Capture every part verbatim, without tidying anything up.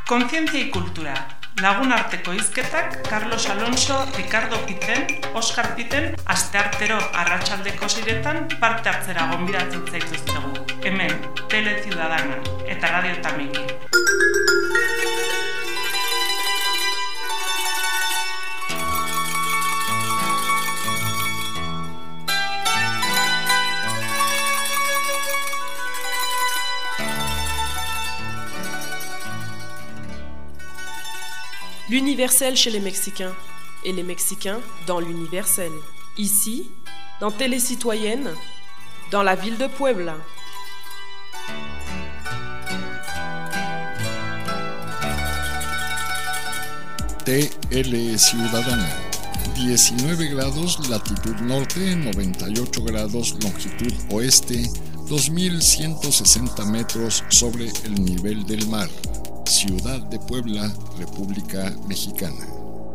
Kontzientzia y kultura. Lagunarteko hizketak Carlos Alonso, Ricardo Piten, Oscar Piten, asteartero arratsaldeko seiretan parte hartzera gonbidatzen zaituztegu. Hemen, Tele Ciudadana eta Radio Tamiki. L'universel chez les Mexicains, et les Mexicains dans l'universel. Ici, dans Télé Citoyenne, dans la ville de Puebla. T L Ciudadana, diecinueve grados latitud norte, noventa y ocho grados longitud oeste, dos mil ciento sesenta metros sobre el nivel del mar. Ciudad de Puebla, República Mexicana.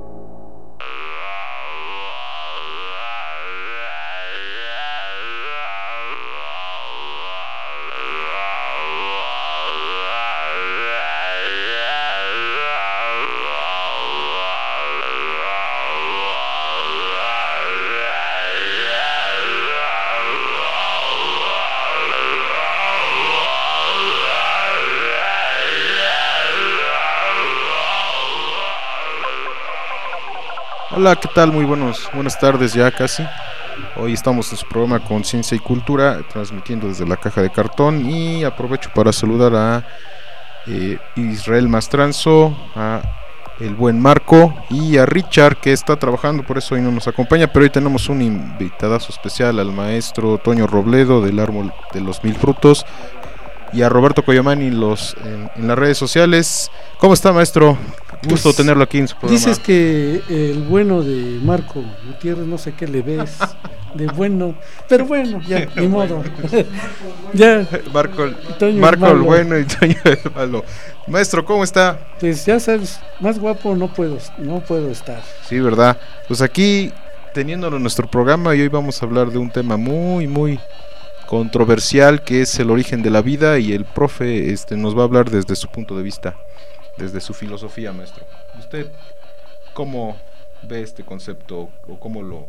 Hola, ¿qué tal? Muy buenos, buenas tardes ya casi. Hoy estamos en su programa Conciencia y Cultura, transmitiendo desde la Caja de Cartón, y aprovecho para saludar a eh, Israel Mastranzo, a el buen Marco y a Richard, que está trabajando, por eso hoy no nos acompaña, pero hoy tenemos un invitadazo especial, al maestro Toño Robledo del Árbol de los Mil Frutos, y a Roberto Coyomani los, en, en las redes sociales. ¿Cómo está, maestro? Gusto pues, tenerlo aquí en su programa. Dices que el bueno de Marco Gutiérrez, no sé qué le ves de bueno, pero bueno, ya, ni modo. ya. Marco, Marco el bueno y Toño el malo. Maestro, ¿cómo está? Pues ya sabes, más guapo no puedo, no puedo estar. Sí, ¿verdad? Pues aquí, teniéndolo en nuestro programa, y hoy vamos a hablar de un tema muy, muy controversial, que es el origen de la vida, y el profe este, nos va a hablar desde su punto de vista, desde su filosofía, maestro. ¿Usted cómo ve este concepto, o cómo lo,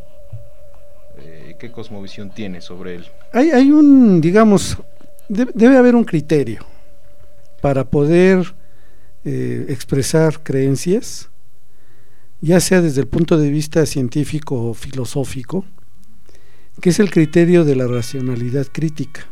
eh, qué cosmovisión tiene sobre él? Hay, hay un, digamos, debe, debe haber un criterio para poder eh, expresar creencias, ya sea desde el punto de vista científico o filosófico, que es el criterio de la racionalidad crítica.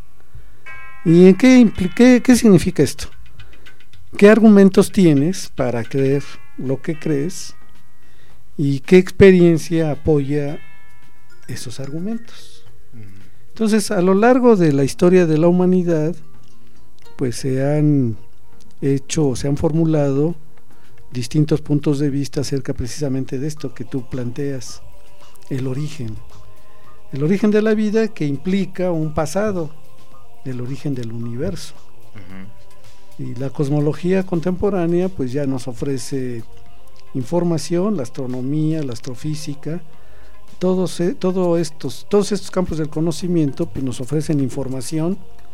¿Y en qué, qué, qué significa esto? ¿Qué argumentos tienes para creer lo que crees y qué experiencia apoya esos argumentos? Entonces, a lo largo de la historia de la humanidad, pues se han hecho, se han formulado distintos puntos de vista acerca precisamente de esto que tú planteas, el origen. El origen de la vida, que implica un pasado, el origen del universo. Uh-huh. Y la cosmología contemporánea pues ya nos ofrece información, la astronomía, la astrofísica, todos, eh, todo estos, todos estos campos del conocimiento pues nos ofrecen información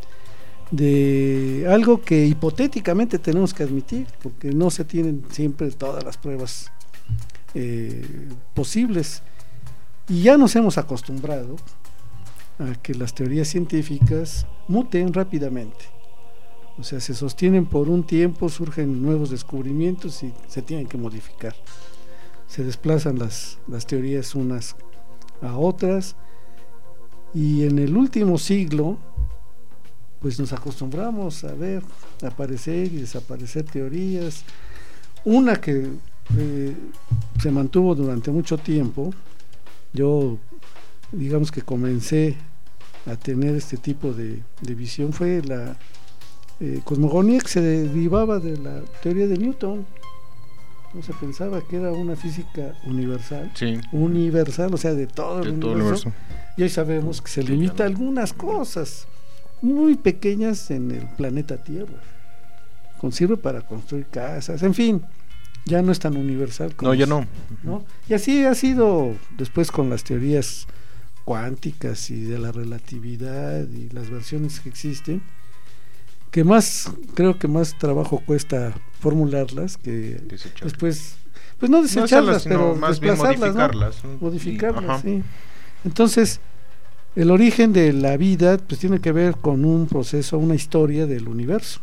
de algo que hipotéticamente tenemos que admitir, porque no se tienen siempre todas las pruebas eh, posibles. Y ya nos hemos acostumbrado a que las teorías científicas muten rápidamente. O sea, se sostienen por un tiempo, surgen nuevos descubrimientos y se tienen que modificar. Se desplazan las, las teorías unas a otras, y en el último siglo pues nos acostumbramos a ver aparecer y desaparecer teorías. Una que eh, se mantuvo durante mucho tiempo. Yo, digamos que comencé a tener este tipo de, de visión, fue la eh, cosmogonía, que se derivaba de la teoría de Newton. No se pensaba que era una física universal, sí. universal, o sea, de todo el, de universo. Todo el universo. Y hoy sabemos que se limita a algunas cosas muy pequeñas en el planeta Tierra. Sirve para construir casas, en fin. Ya no es tan universal como no, ya no. ¿no? Y así ha sido después con las teorías cuánticas y de la relatividad y las versiones que existen, que más, creo que más trabajo cuesta formularlas que Desechar. después, pues no desecharlas, no pero más bien desplazarlas, modificarlas, ¿no? ¿no? Modificarlas, Y, sí. Entonces, el origen de la vida pues tiene que ver con un proceso, una historia del universo,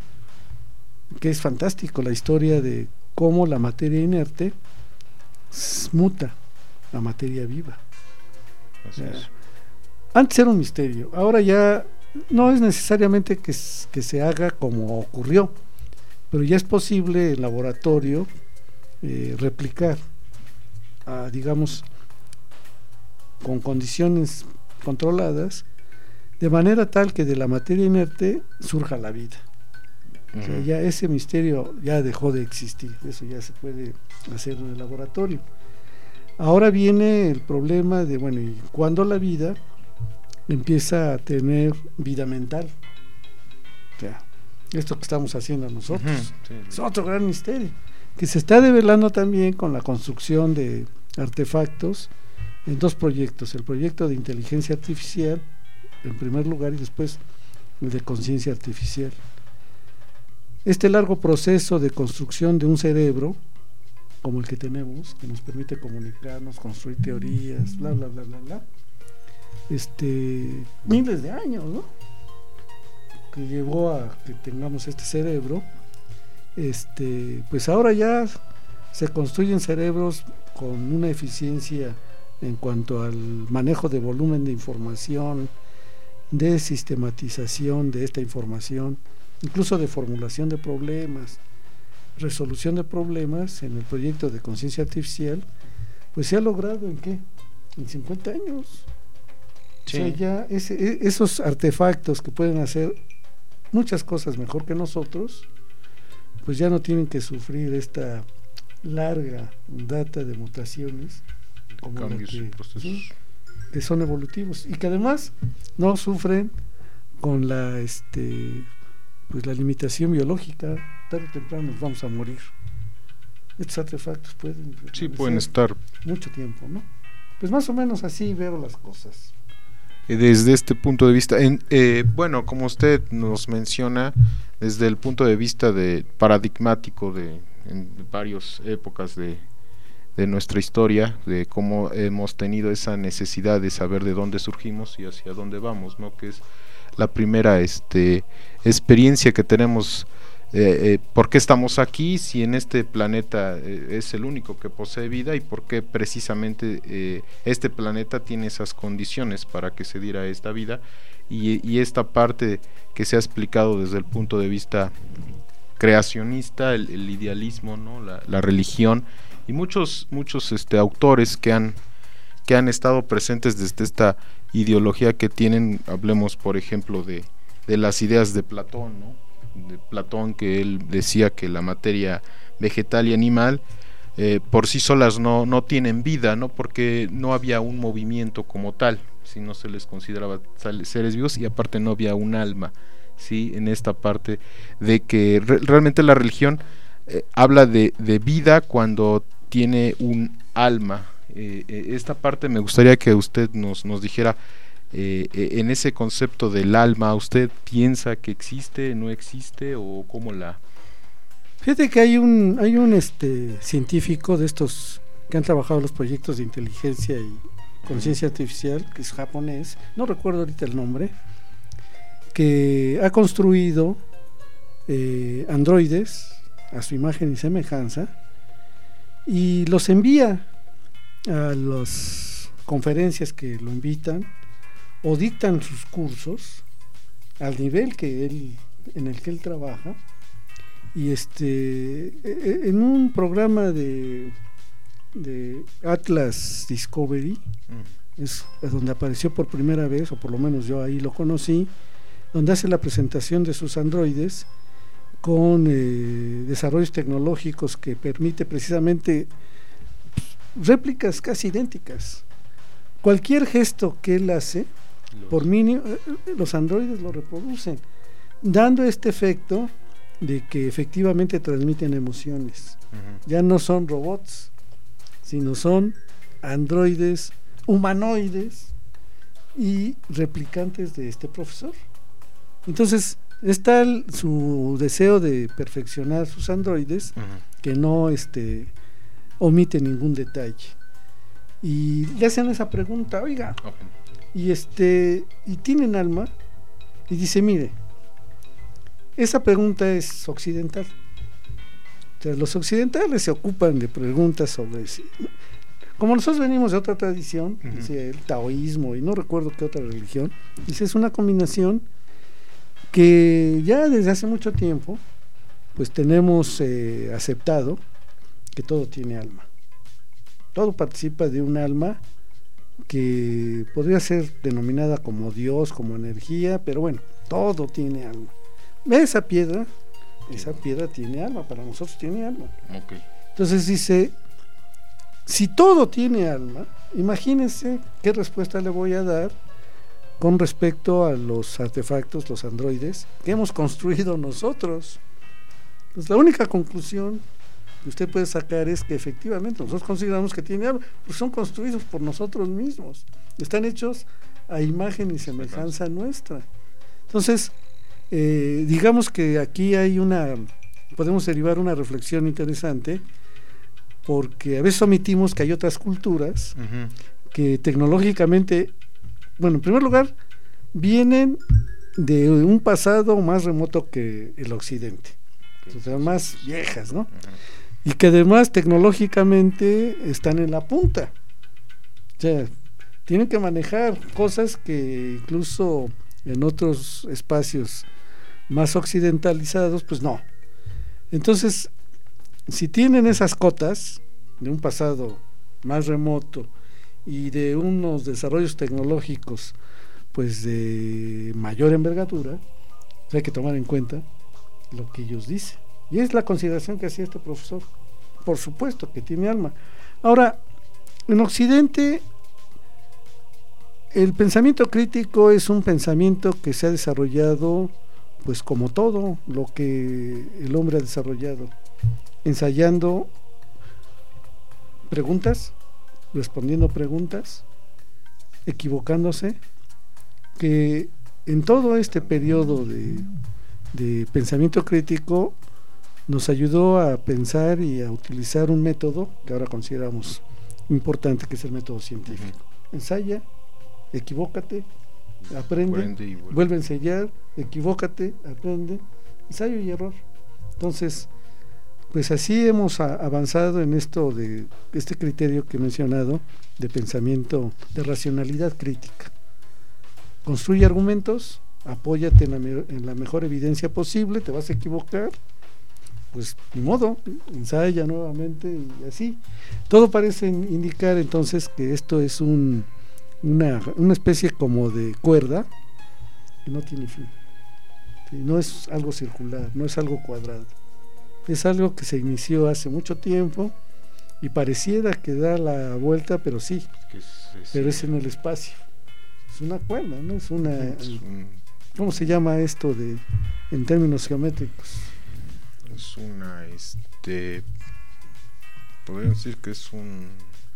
que es fantástico, la historia de cómo la materia inerte muta a materia viva. Así Ya. es. Antes era un misterio, ahora ya no es necesariamente que, que se haga como ocurrió, pero ya es posible en laboratorio eh, replicar, a, digamos, con condiciones controladas, de manera tal que de la materia inerte surja la vida. Uh-huh. O sea, ya ese misterio ya dejó de existir, eso ya se puede hacer en el laboratorio. Ahora viene el problema de, bueno, ¿y cuándo la vida empieza a tener vida mental? O sea, esto que estamos haciendo nosotros, uh-huh. sí, sí. Es otro gran misterio, que se está develando también con la construcción de artefactos en dos proyectos, el proyecto de inteligencia artificial en primer lugar y después el de conciencia artificial. Este largo proceso de construcción de un cerebro como el que tenemos, que nos permite comunicarnos, construir teorías, bla bla bla bla bla, este, miles de años, ¿no? Que llevó a que tengamos este cerebro, este, pues ahora ya se construyen cerebros con una eficiencia en cuanto al manejo de volumen de información, de sistematización de esta información, incluso de formulación de problemas, resolución de problemas en el proyecto de conciencia artificial, pues se ha logrado en qué, en cincuenta años. Sí. O sea, ya ese, esos artefactos que pueden hacer muchas cosas mejor que nosotros, pues ya no tienen que sufrir esta larga data de mutaciones como cambios, que, procesos. ¿sí? que son evolutivos y que además no sufren con la este pues la limitación biológica. Tarde o temprano nos vamos a morir. Estos artefactos pueden sí pueden estar mucho tiempo, ¿no? Pues más o menos así veo las cosas. Desde este punto de vista, en, eh, bueno, como usted nos menciona, desde el punto de vista de paradigmático de en varias épocas de, de nuestra historia, de cómo hemos tenido esa necesidad de saber de dónde surgimos y hacia dónde vamos, ¿no? Que es la primera este, experiencia que tenemos. Eh, eh, ¿Por qué estamos aquí si en este planeta eh, es el único que posee vida y por qué precisamente eh, este planeta tiene esas condiciones para que se diera esta vida? Y, y esta parte que se ha explicado desde el punto de vista creacionista, el, el idealismo, ¿no? la, la religión y muchos muchos este, autores que han que han estado presentes desde esta ideología que tienen. Hablemos por ejemplo de, de las ideas de Platón, ¿no? de Platón, que él decía que la materia vegetal y animal eh, por sí solas no, no tienen vida, ¿no? Porque no había un movimiento como tal, si no se les consideraba seres vivos y aparte no había un alma, ¿sí? En esta parte de que re- realmente la religión eh, habla de, de vida cuando tiene un alma. Eh, eh, esta parte me gustaría que usted nos, nos dijera. Eh, eh, en ese concepto del alma, ¿usted piensa que existe, no existe o cómo la...? Fíjate que hay un hay un este científico de estos que han trabajado los proyectos de inteligencia y conciencia artificial, que es japonés, no recuerdo ahorita el nombre, que ha construido eh, androides a su imagen y semejanza y los envía a las conferencias que lo invitan o dictan sus cursos al nivel que él en el que él trabaja, y este en un programa de de Atlas Discovery mm. es donde apareció por primera vez, o por lo menos yo ahí lo conocí, donde hace la presentación de sus androides con eh, desarrollos tecnológicos que permite precisamente réplicas casi idénticas. Cualquier gesto que él hace, por mínimo, los androides lo reproducen, dando este efecto de que efectivamente transmiten emociones. Uh-huh. Ya no son robots, sino son androides humanoides y replicantes de este profesor. Entonces, es tal su deseo de perfeccionar sus androides uh-huh. que no este, omite ningún detalle. Y le hacen esa pregunta, oiga, okay. y este y tienen alma, y dice, mire, esa pregunta es occidental. O sea, los occidentales se ocupan de preguntas sobre, como nosotros venimos de otra tradición, uh-huh. dice, el taoísmo y no recuerdo qué otra religión, dice, es una combinación que ya desde hace mucho tiempo pues tenemos eh, aceptado que todo tiene alma, todo participa de un alma que podría ser denominada como Dios, como energía, pero bueno, todo tiene alma. Esa piedra, esa piedra tiene alma, para nosotros tiene alma. Okay. Entonces dice, si todo tiene alma, imagínense qué respuesta le voy a dar con respecto a los artefactos, los androides que hemos construido nosotros. Pues la única conclusión que usted puede sacar es que efectivamente nosotros consideramos que tiene algo, pues son construidos por nosotros mismos, están hechos a imagen y semejanza nuestra. Entonces, eh, digamos que aquí hay una, podemos derivar una reflexión interesante, porque a veces omitimos que hay otras culturas uh-huh. que tecnológicamente, bueno, en primer lugar, vienen de un pasado más remoto que el occidente, o sea, más viejas, ¿no? Uh-huh. Y que además tecnológicamente están en la punta. O sea, tienen que manejar cosas que incluso en otros espacios más occidentalizados, pues no. Entonces, si tienen esas cotas de un pasado más remoto y de unos desarrollos tecnológicos pues de mayor envergadura, hay que tomar en cuenta lo que ellos dicen, y es la consideración que hacía este profesor. Por supuesto que tiene alma. Ahora, en Occidente el pensamiento crítico es un pensamiento que se ha desarrollado pues como todo lo que el hombre ha desarrollado, ensayando preguntas, respondiendo preguntas, equivocándose, que en todo este periodo de, de pensamiento crítico nos ayudó a pensar y a utilizar un método que ahora consideramos importante, que es el método científico. Ensaya, equivócate, aprende, aprende vuelve. vuelve a ensayar, equivócate, aprende, ensayo y error. Entonces, pues así hemos a, avanzado en esto de este criterio que he mencionado de pensamiento, de racionalidad crítica. Construye argumentos, apóyate en la, en la mejor evidencia posible, te vas a equivocar, pues ni modo, ensaya nuevamente y así. Todo parece indicar entonces que esto es un, una, una especie como de cuerda que no tiene fin. Sí, no es algo circular, no es algo cuadrado. Es algo que se inició hace mucho tiempo y pareciera que da la vuelta, pero sí, es que es, es, pero es en el espacio. Es una cuerda, ¿no? Es una, es un, ¿cómo se llama esto de en términos geométricos? Es una, este, podría decir que es un,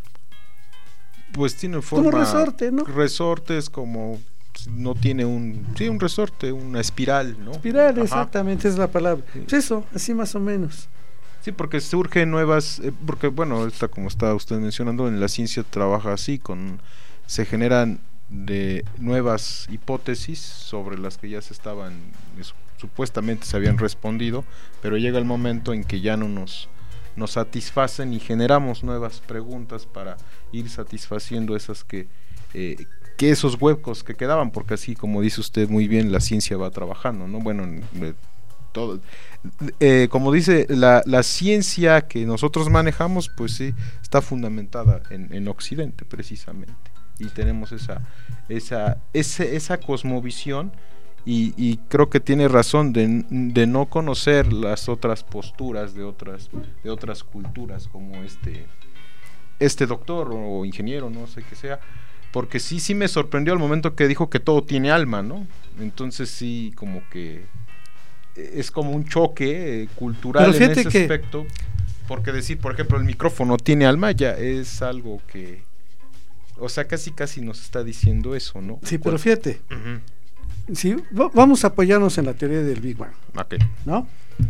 pues tiene forma, como un resorte, ¿no? Resortes como, no tiene un, sí, un resorte, una espiral, ¿no? Espiral, ajá, exactamente, es la palabra. Sí. Pues eso, así más o menos. Sí, porque surgen nuevas, eh, porque bueno, está como está usted mencionando, en la ciencia trabaja así, con, se generan de nuevas hipótesis sobre las que ya se estaban, eso, supuestamente se habían respondido, pero llega el momento en que ya no nos, nos satisfacen y generamos nuevas preguntas para ir satisfaciendo esas que, eh, que esos huecos que quedaban, porque así como dice usted muy bien, la ciencia va trabajando, ¿no? Bueno, eh, todo, eh, como dice, la, la ciencia que nosotros manejamos, pues sí, está fundamentada en, en Occidente precisamente, y tenemos esa, esa, ese, esa cosmovisión. Y, y creo que tiene razón de, de no conocer las otras posturas de otras de otras culturas, como este este doctor o ingeniero, no sé qué sea, porque sí sí me sorprendió al momento que dijo que todo tiene alma, ¿no? Entonces sí, como que es como un choque eh, cultural en ese que... aspecto, porque decir, por ejemplo, el micrófono tiene alma ya es algo que, o sea, casi casi nos está diciendo eso, ¿no? Sí, pero fíjate, uh-huh. sí, vamos a apoyarnos en la teoría del Big Bang, okay. ¿no?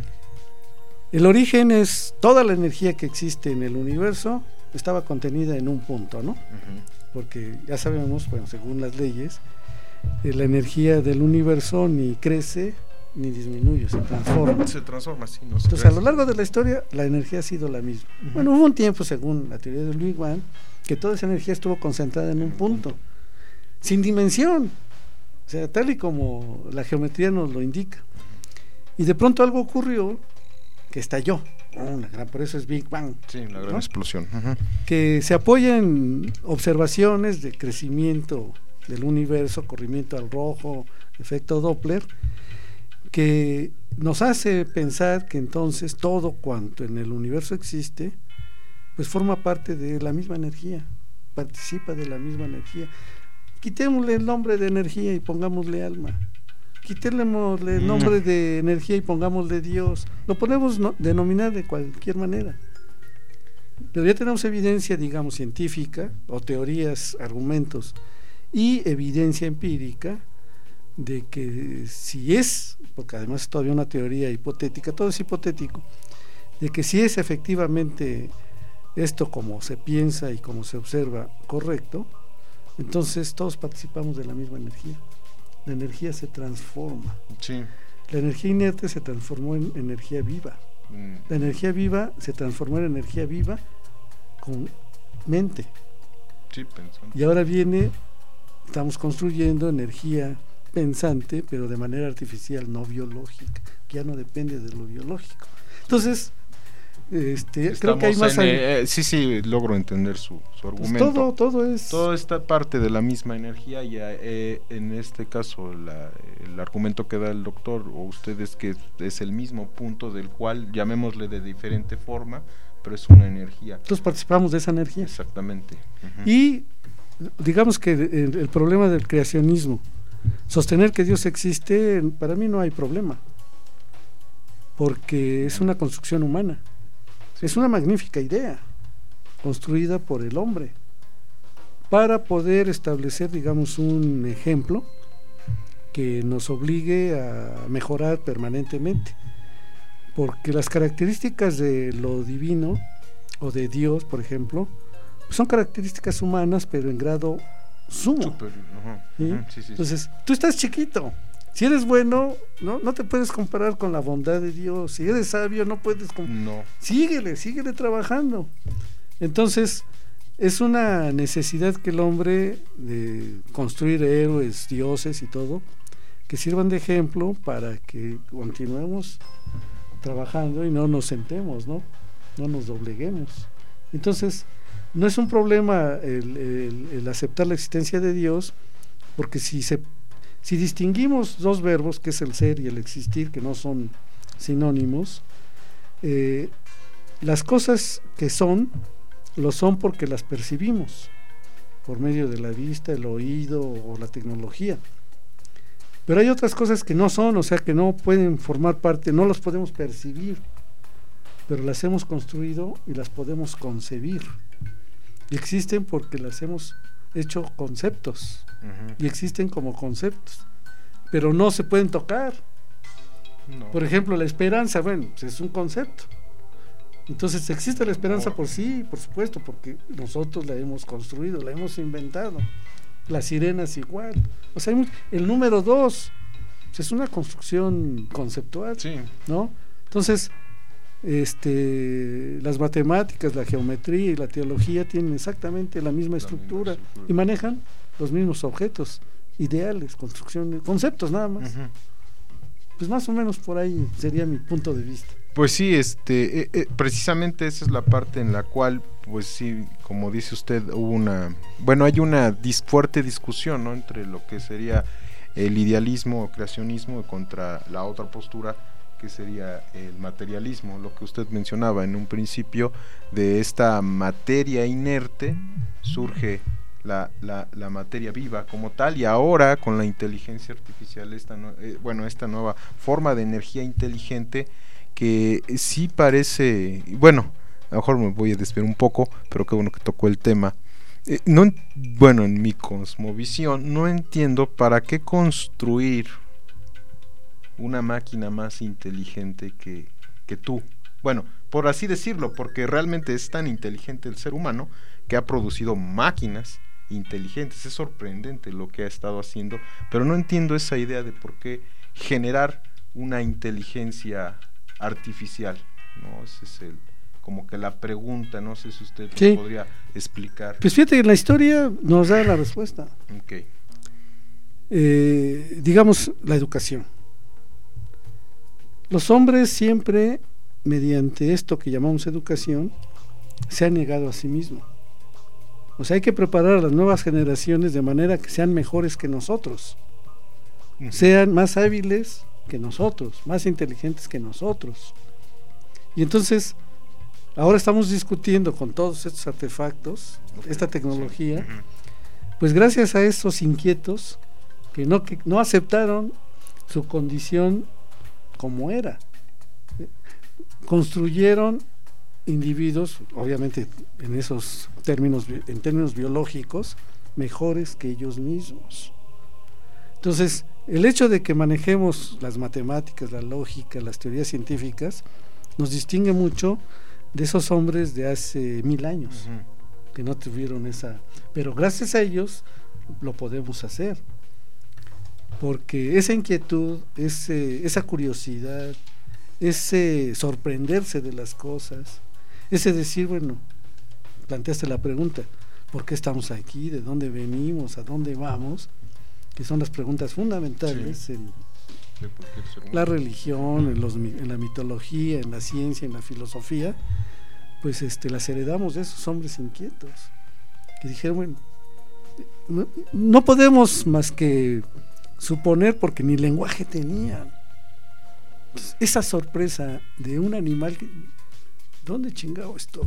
El origen es toda la energía que existe en el universo estaba contenida en un punto, ¿no? Uh-huh. Porque ya sabemos, bueno, según las leyes, eh, la energía del universo ni crece ni disminuye, se transforma. Se transforma, sí. No se Entonces, crece. A lo largo de la historia, la energía ha sido la misma. Uh-huh. Bueno, hubo un tiempo, según la teoría del Big Bang, que toda esa energía estuvo concentrada en un punto, sin dimensión, o sea, tal y como la geometría nos lo indica. Y de pronto algo ocurrió que estalló, una gran, por eso es Big Bang. Sí, la gran, ¿no?, explosión. Uh-huh. Que se apoya en observaciones de crecimiento del universo, corrimiento al rojo, efecto Doppler, que nos hace pensar que entonces todo cuanto en el universo existe, pues forma parte de la misma energía, participa de la misma energía. Quitémosle el nombre de energía y pongámosle alma. Quitémosle el nombre de energía y pongámosle Dios. Lo podemos no, denominar de cualquier manera. Pero ya tenemos evidencia, digamos, científica, o teorías, argumentos, y evidencia empírica de que si es, porque además es todavía una teoría hipotética, todo es hipotético, de que si es efectivamente esto como se piensa y como se observa correcto, entonces todos participamos de la misma energía. La energía se transforma. Sí. La energía inerte se transformó en energía viva. Mm. La energía viva se transformó en energía viva con mente. Sí, pensando. Y ahora viene, estamos construyendo energía pensante, pero de manera artificial, no biológica, que ya no depende de lo biológico. Entonces, este, creo que hay más en, eh, sí, sí, logro entender su, su argumento. Pues todo, todo es todo está parte de la misma energía. Y eh, en este caso la, el argumento que da el doctor o ustedes, que es el mismo punto del cual, llamémosle de diferente forma, pero es una energía. Todos participamos de esa energía. Exactamente. Uh-huh. Y digamos que el, el problema del creacionismo, sostener que Dios existe, para mí no hay problema, porque es una construcción humana. Es una magnífica idea construida por el hombre para poder establecer, digamos, un ejemplo que nos obligue a mejorar permanentemente, porque las características de lo divino o de Dios, por ejemplo, son características humanas, pero en grado sumo. Super, uh-huh, ¿sí? Uh-huh, sí, sí, Entonces, tú estás chiquito. Si eres bueno, no, no te puedes comparar con la bondad de Dios. Si eres sabio, no puedes... Com- no. Síguele, síguele trabajando. Entonces, es una necesidad que el hombre, de construir héroes, dioses y todo, que sirvan de ejemplo para que continuemos trabajando y no nos sentemos, ¿no? No nos dobleguemos. Entonces, no es un problema el, el, el aceptar la existencia de Dios, porque si se Si distinguimos dos verbos, que es el ser y el existir, que no son sinónimos, eh, las cosas que son, lo son porque las percibimos, por medio de la vista, el oído o la tecnología. Pero hay otras cosas que no son, o sea, que no pueden formar parte, no las podemos percibir, pero las hemos construido y las podemos concebir. Y existen porque las hemos hecho conceptos. Uh-huh. Y existen como conceptos, pero no se pueden tocar. No. Por ejemplo, la esperanza, bueno, pues es un concepto. Entonces existe la esperanza no. por sí, por supuesto, porque nosotros la hemos construido, la hemos inventado. Las sirenas igual. O sea, el número dos pues es una construcción conceptual, sí. ¿no? Entonces, este, las matemáticas, la geometría y la teología tienen exactamente la misma estructura, la misma estructura. Y manejan los mismos objetos, ideales, construcciones, conceptos nada más. Uh-huh. Pues más o menos por ahí sería mi punto de vista. Pues sí, este, eh, eh, precisamente esa es la parte en la cual, pues sí, como dice usted, hubo una, bueno, hay una dis- fuerte discusión, ¿no?, entre lo que sería el idealismo o creacionismo contra la otra postura, que sería el materialismo, lo que usted mencionaba en un principio, de esta materia inerte surge la, la, la materia viva como tal, y ahora con la inteligencia artificial, esta no, eh, bueno, esta nueva forma de energía inteligente que sí parece, bueno, a lo mejor me voy a desviar un poco, pero qué bueno que tocó el tema, Eh, no, bueno, en mi cosmovisión no entiendo para qué construir una máquina más inteligente que, que tú. Bueno, por así decirlo, porque realmente es tan inteligente el ser humano que ha producido máquinas inteligentes. Es sorprendente lo que ha estado haciendo, pero no entiendo esa idea de por qué generar una inteligencia artificial, ¿no? Ese es el, como que la pregunta, no sé si usted sí. nos podría explicar. Pues fíjate que la historia nos da la respuesta. Okay. Eh, digamos, la educación. Los hombres siempre, mediante esto que llamamos educación, se han negado a sí mismos. O sea, hay que preparar a las nuevas generaciones de manera que sean mejores que nosotros, uh-huh. sean más hábiles que nosotros, más inteligentes que nosotros. Y entonces, ahora estamos discutiendo con todos estos artefactos, okay. esta tecnología, uh-huh. pues gracias a estos inquietos que no, que no aceptaron su condición como era. Construyeron individuos, obviamente en esos términos, en términos biológicos, mejores que ellos mismos. Entonces, el hecho de que manejemos las matemáticas, la lógica, las teorías científicas, nos distingue mucho de esos hombres de hace mil años, uh-huh. que no tuvieron esa... Pero gracias a ellos lo podemos hacer, porque esa inquietud, ese, esa curiosidad, ese sorprenderse de las cosas, ese decir, bueno, planteaste la pregunta, ¿por qué estamos aquí? ¿De dónde venimos? ¿A dónde vamos? Que son las preguntas fundamentales sí. en la religión, en, los, en la mitología, en la ciencia, en la filosofía, pues este, las heredamos de esos hombres inquietos, que dijeron, bueno, no, no podemos más que suponer, porque ni lenguaje tenían. Entonces, esa sorpresa de un animal que, ¿dónde chingado estoy?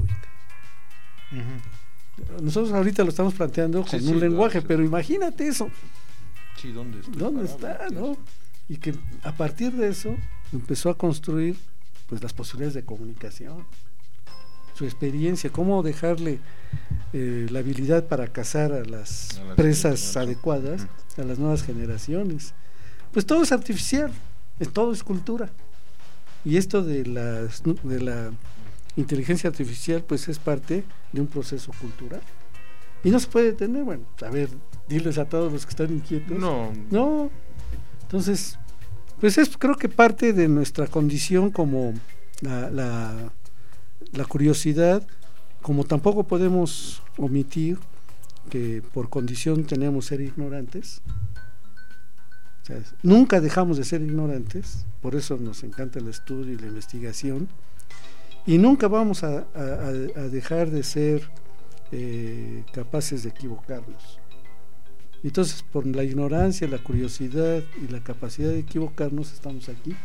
Uh-huh. Nosotros ahorita lo estamos planteando con sí, un sí, lenguaje, claro, pero imagínate eso. Sí, ¿dónde, ¿Dónde está? ¿No? Y que a partir de eso empezó a construir pues las posibilidades de comunicación, su experiencia, cómo dejarle eh, la habilidad para cazar a las a presas adecuadas uh-huh. a las nuevas generaciones. Pues todo es artificial, es, todo es cultura. Y esto de la, de la inteligencia artificial pues es parte de un proceso cultural. Y no se puede detener, bueno, a ver, diles a todos los que están inquietos. No. No. Entonces, pues es creo que parte de nuestra condición como la, la, la curiosidad, como tampoco podemos omitir que por condición tenemos ser ignorantes. O sea, nunca dejamos de ser ignorantes, por eso nos encanta el estudio y la investigación, y nunca vamos a, a, a dejar de ser eh, capaces de equivocarnos. Entonces, por la ignorancia, la curiosidad y la capacidad de equivocarnos, estamos aquí.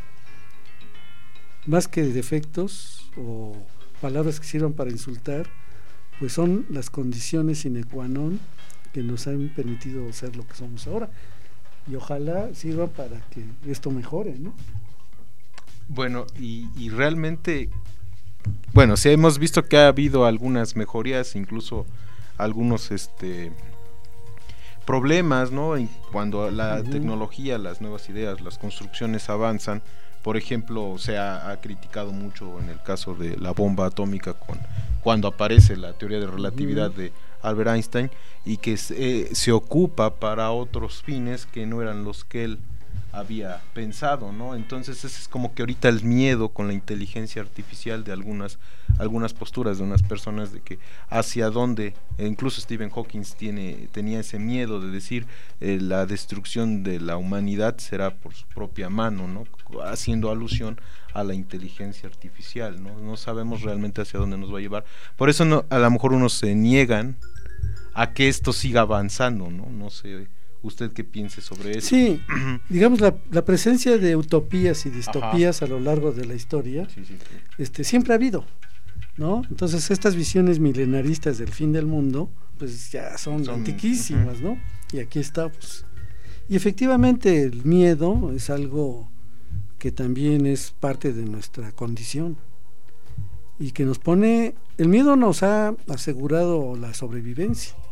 Más que defectos o palabras que sirvan para insultar, pues son las condiciones sine qua non que nos han permitido ser lo que somos ahora. Y ojalá sirva para que esto mejore, ¿no? Bueno, y, y realmente, bueno, sí hemos visto que ha habido algunas mejorías, incluso algunos este problemas, ¿no? Cuando la uh-huh. tecnología, las nuevas ideas, las construcciones avanzan. Por ejemplo, se ha, ha criticado mucho en el caso de la bomba atómica con cuando aparece la teoría de relatividad uh-huh. de Albert Einstein, y que se, eh, se ocupa para otros fines que no eran los que él había pensado, ¿no? Entonces ese es como que ahorita el miedo con la inteligencia artificial de algunas algunas posturas de unas personas, de que hacia dónde, e incluso Stephen Hawking tiene tenía ese miedo de decir eh, la destrucción de la humanidad será por su propia mano, ¿no? Haciendo alusión a la inteligencia artificial, ¿no? No sabemos realmente hacia dónde nos va a llevar. Por eso no, a lo mejor unos se niegan a que esto siga avanzando, ¿no? No sé, ¿usted qué piense sobre eso? Sí, digamos la, la presencia de utopías y distopías Ajá. a lo largo de la historia, sí, sí, sí. Este, siempre ha habido, ¿no? Entonces estas visiones milenaristas del fin del mundo, pues ya son, son antiquísimas, uh-huh. ¿no? Y aquí estamos. Y efectivamente el miedo es algo que también es parte de nuestra condición y que nos pone, el miedo nos ha asegurado la sobrevivencia,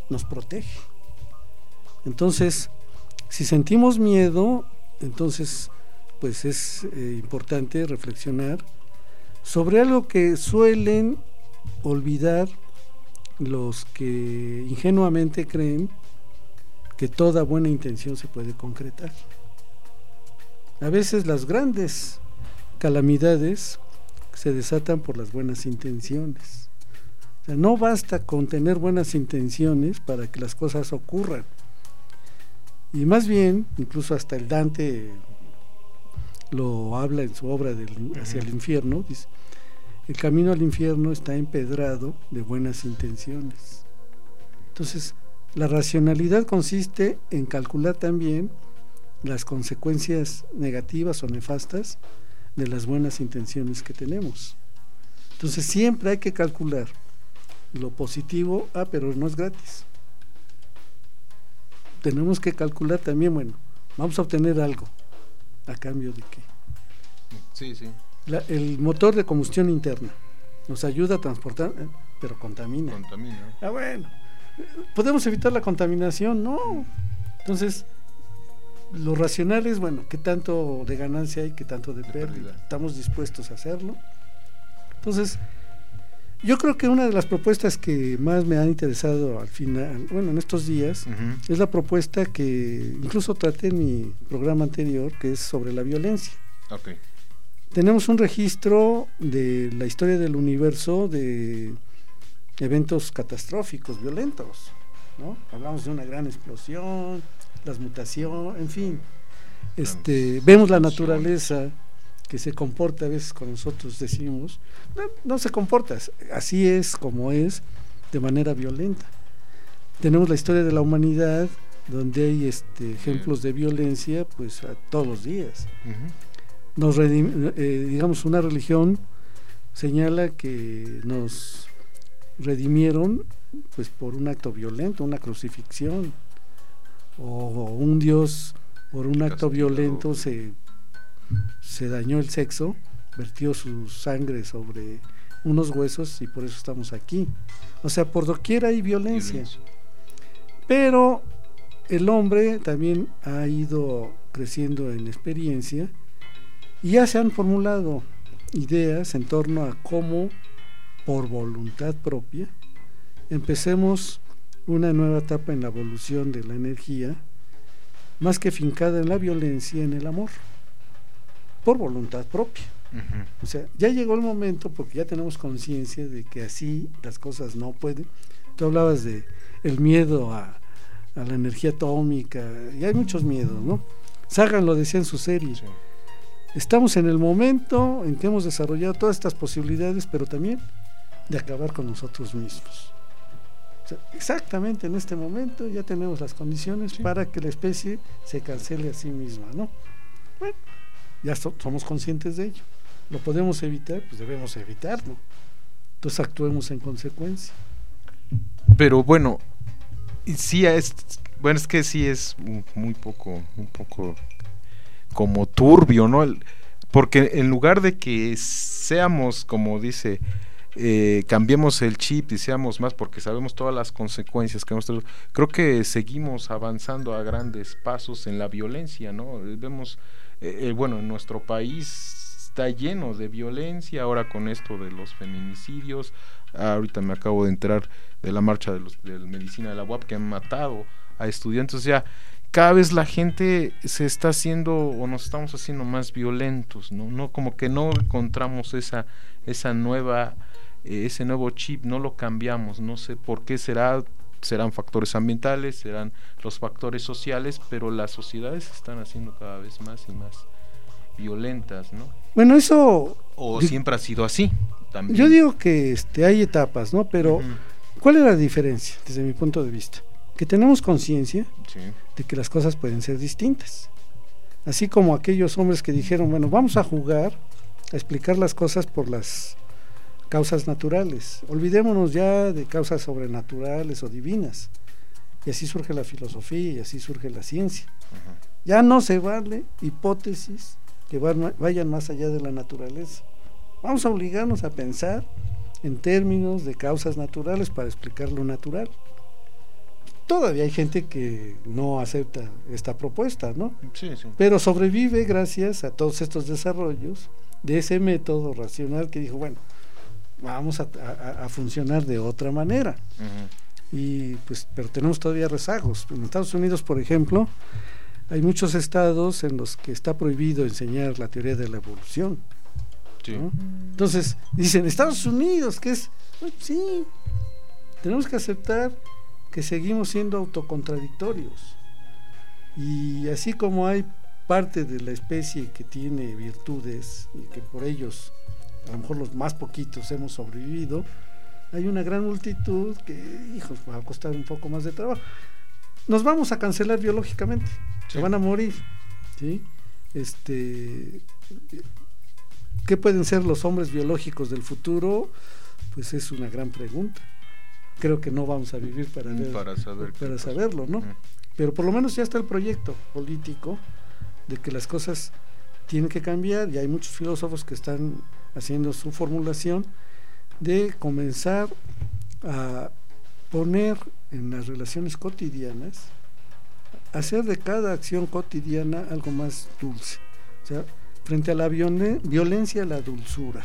nos protege. Entonces, si sentimos miedo, entonces pues es eh, importante reflexionar sobre algo que suelen olvidar los que ingenuamente creen que toda buena intención se puede concretar. A veces las grandes calamidades se desatan por las buenas intenciones. O sea, no basta con tener buenas intenciones para que las cosas ocurran. Y más bien, incluso hasta el Dante lo habla en su obra del, hacia el infierno, dice, el camino al infierno está empedrado de buenas intenciones. Entonces, la racionalidad consiste en calcular también las consecuencias negativas o nefastas de las buenas intenciones que tenemos. Entonces, siempre hay que calcular lo positivo, ah, pero no es gratis. Tenemos que calcular también, bueno, vamos a obtener algo, ¿a cambio de qué? Sí, sí. La, el motor de combustión interna nos ayuda a transportar, eh, pero contamina. Contamina. Ah, bueno, ¿podemos evitar la contaminación? No. Entonces, lo racional es, bueno, ¿qué tanto de ganancia hay, qué tanto de, de pérdida? pérdida? ¿Estamos dispuestos a hacerlo? Entonces, yo creo que una de las propuestas que más me han interesado al final, bueno, en estos días, uh-huh. es la propuesta que incluso traté en mi programa anterior, que es sobre la violencia. Okay. Tenemos un registro de la historia del universo de eventos catastróficos, violentos, ¿no? Hablamos de una gran explosión, las mutaciones, en fin. Este, vemos la naturaleza que se comporta, a veces con nosotros decimos, no, no se comporta, así es como es, de manera violenta. Tenemos la historia de la humanidad, donde hay este, ejemplos de violencia, pues a todos los días. Uh-huh. Nos redim- eh, digamos, una religión señala que nos redimieron pues por un acto violento, una crucifixión, o un Dios por un acto violento se se dañó el sexo, vertió su sangre sobre unos huesos y por eso estamos aquí. O sea, por doquier hay violencia. violencia. Pero el hombre también ha ido creciendo en experiencia y ya se han formulado ideas en torno a cómo, por voluntad propia, empecemos una nueva etapa en la evolución de la energía, más que fincada en la violencia, en el amor, por voluntad propia. Uh-huh. O sea, ya llegó el momento, porque ya tenemos conciencia de que así las cosas no pueden. Tú hablabas de el miedo a, a la energía atómica, y hay muchos miedos, ¿no? Sagan lo decía en su serie. Sí. Estamos en el momento en que hemos desarrollado todas estas posibilidades, pero también de acabar con nosotros mismos. O sea, exactamente en este momento ya tenemos las condiciones sí. para que la especie se cancele a sí misma, ¿no? Bueno, ya so- somos conscientes de ello. ¿Lo podemos evitar? Pues debemos evitarlo. Entonces actuemos en consecuencia. Pero bueno, sí es, bueno, es que sí es muy poco, un poco como turbio, ¿no? El, porque en lugar de que seamos, como dice, eh, cambiemos el chip y seamos más, porque sabemos todas las consecuencias que hemos tenido, creo que seguimos avanzando a grandes pasos en la violencia, ¿no? Vemos, eh, bueno, en nuestro país está lleno de violencia, ahora con esto de los feminicidios, ahorita me acabo de enterar de la marcha de, los, de la medicina de la U A P que han matado a estudiantes. O sea, cada vez la gente se está haciendo o nos estamos haciendo más violentos, no, no como que no encontramos esa esa nueva eh, ese nuevo chip, no lo cambiamos, no sé por qué será, serán factores ambientales, serán los factores sociales, pero las sociedades se están haciendo cada vez más y más violentas, ¿no? Bueno, eso o siempre ha sido así también. Yo digo que este hay etapas, ¿no? Pero uh-huh. ¿cuál es la diferencia desde mi punto de vista? Que tenemos conciencia sí. de que las cosas pueden ser distintas. Así como aquellos hombres que dijeron, bueno, vamos a jugar a explicar las cosas por las causas naturales. Olvidémonos ya de causas sobrenaturales o divinas. Y así surge la filosofía y así surge la ciencia. Uh-huh. Ya no se vale hipótesis que van, vayan más allá de la naturaleza. Vamos a obligarnos a pensar en términos de causas naturales para explicar lo natural. todavía hay gente que no acepta esta propuesta, ¿no? Sí, sí. Pero sobrevive gracias a todos estos desarrollos de ese método racional que dijo, bueno, vamos a, a, a funcionar de otra manera. Uh-huh. Y pues, pero tenemos todavía rezagos. En Estados Unidos, por ejemplo, hay muchos estados en los que está prohibido enseñar la teoría de la evolución. Sí. ¿No? Entonces, dicen, Estados Unidos, ¿qué es? Pues, sí, tenemos que aceptar que seguimos siendo autocontradictorios. Y así como hay parte de la especie que tiene virtudes y que por ellos, a lo mejor los más poquitos, hemos sobrevivido, hay una gran multitud que, hijos, va a costar un poco más de trabajo. Nos vamos a cancelar biológicamente, sí. Se van a morir, ¿sí? Este, ¿qué pueden ser los hombres biológicos del futuro? Pues es una gran pregunta. Creo que no vamos a vivir para, ver, para, saber para saberlo, ¿no? Uh-huh. Pero por lo menos ya está el proyecto político de que las cosas tienen que cambiar, y hay muchos filósofos que están haciendo su formulación de comenzar a poner en las relaciones cotidianas, hacer de cada acción cotidiana algo más dulce. O sea, frente a la violen- violencia, la dulzura.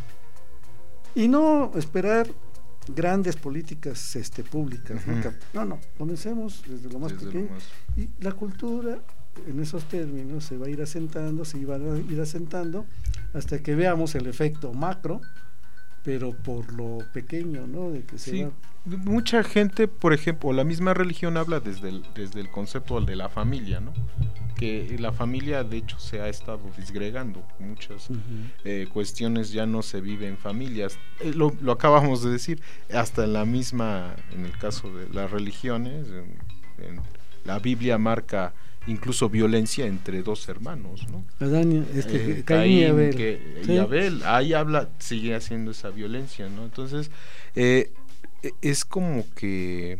Y no esperar grandes políticas este, públicas. Uh-huh. No, no, comencemos desde lo más desde pequeño. Lo más... Y la cultura, en esos términos, se va a ir asentando, se va a ir asentando, hasta que veamos el efecto macro, pero por lo pequeño, ¿no? De que se sí. va... Mucha gente, por ejemplo, la misma religión habla desde el, desde el concepto de la familia, ¿no? Que la familia, de hecho, se ha estado disgregando. Muchas uh-huh. eh, cuestiones ya no se viven en familias. Eh, lo, lo acabamos de decir, hasta en la misma, en el caso de las religiones, en, en la Biblia marca incluso violencia entre dos hermanos, ¿no? Adán, este, eh, Caín y Abel. Que, ¿Sí? Y Abel, ahí habla, sigue haciendo esa violencia, ¿no? Entonces, eh, es como que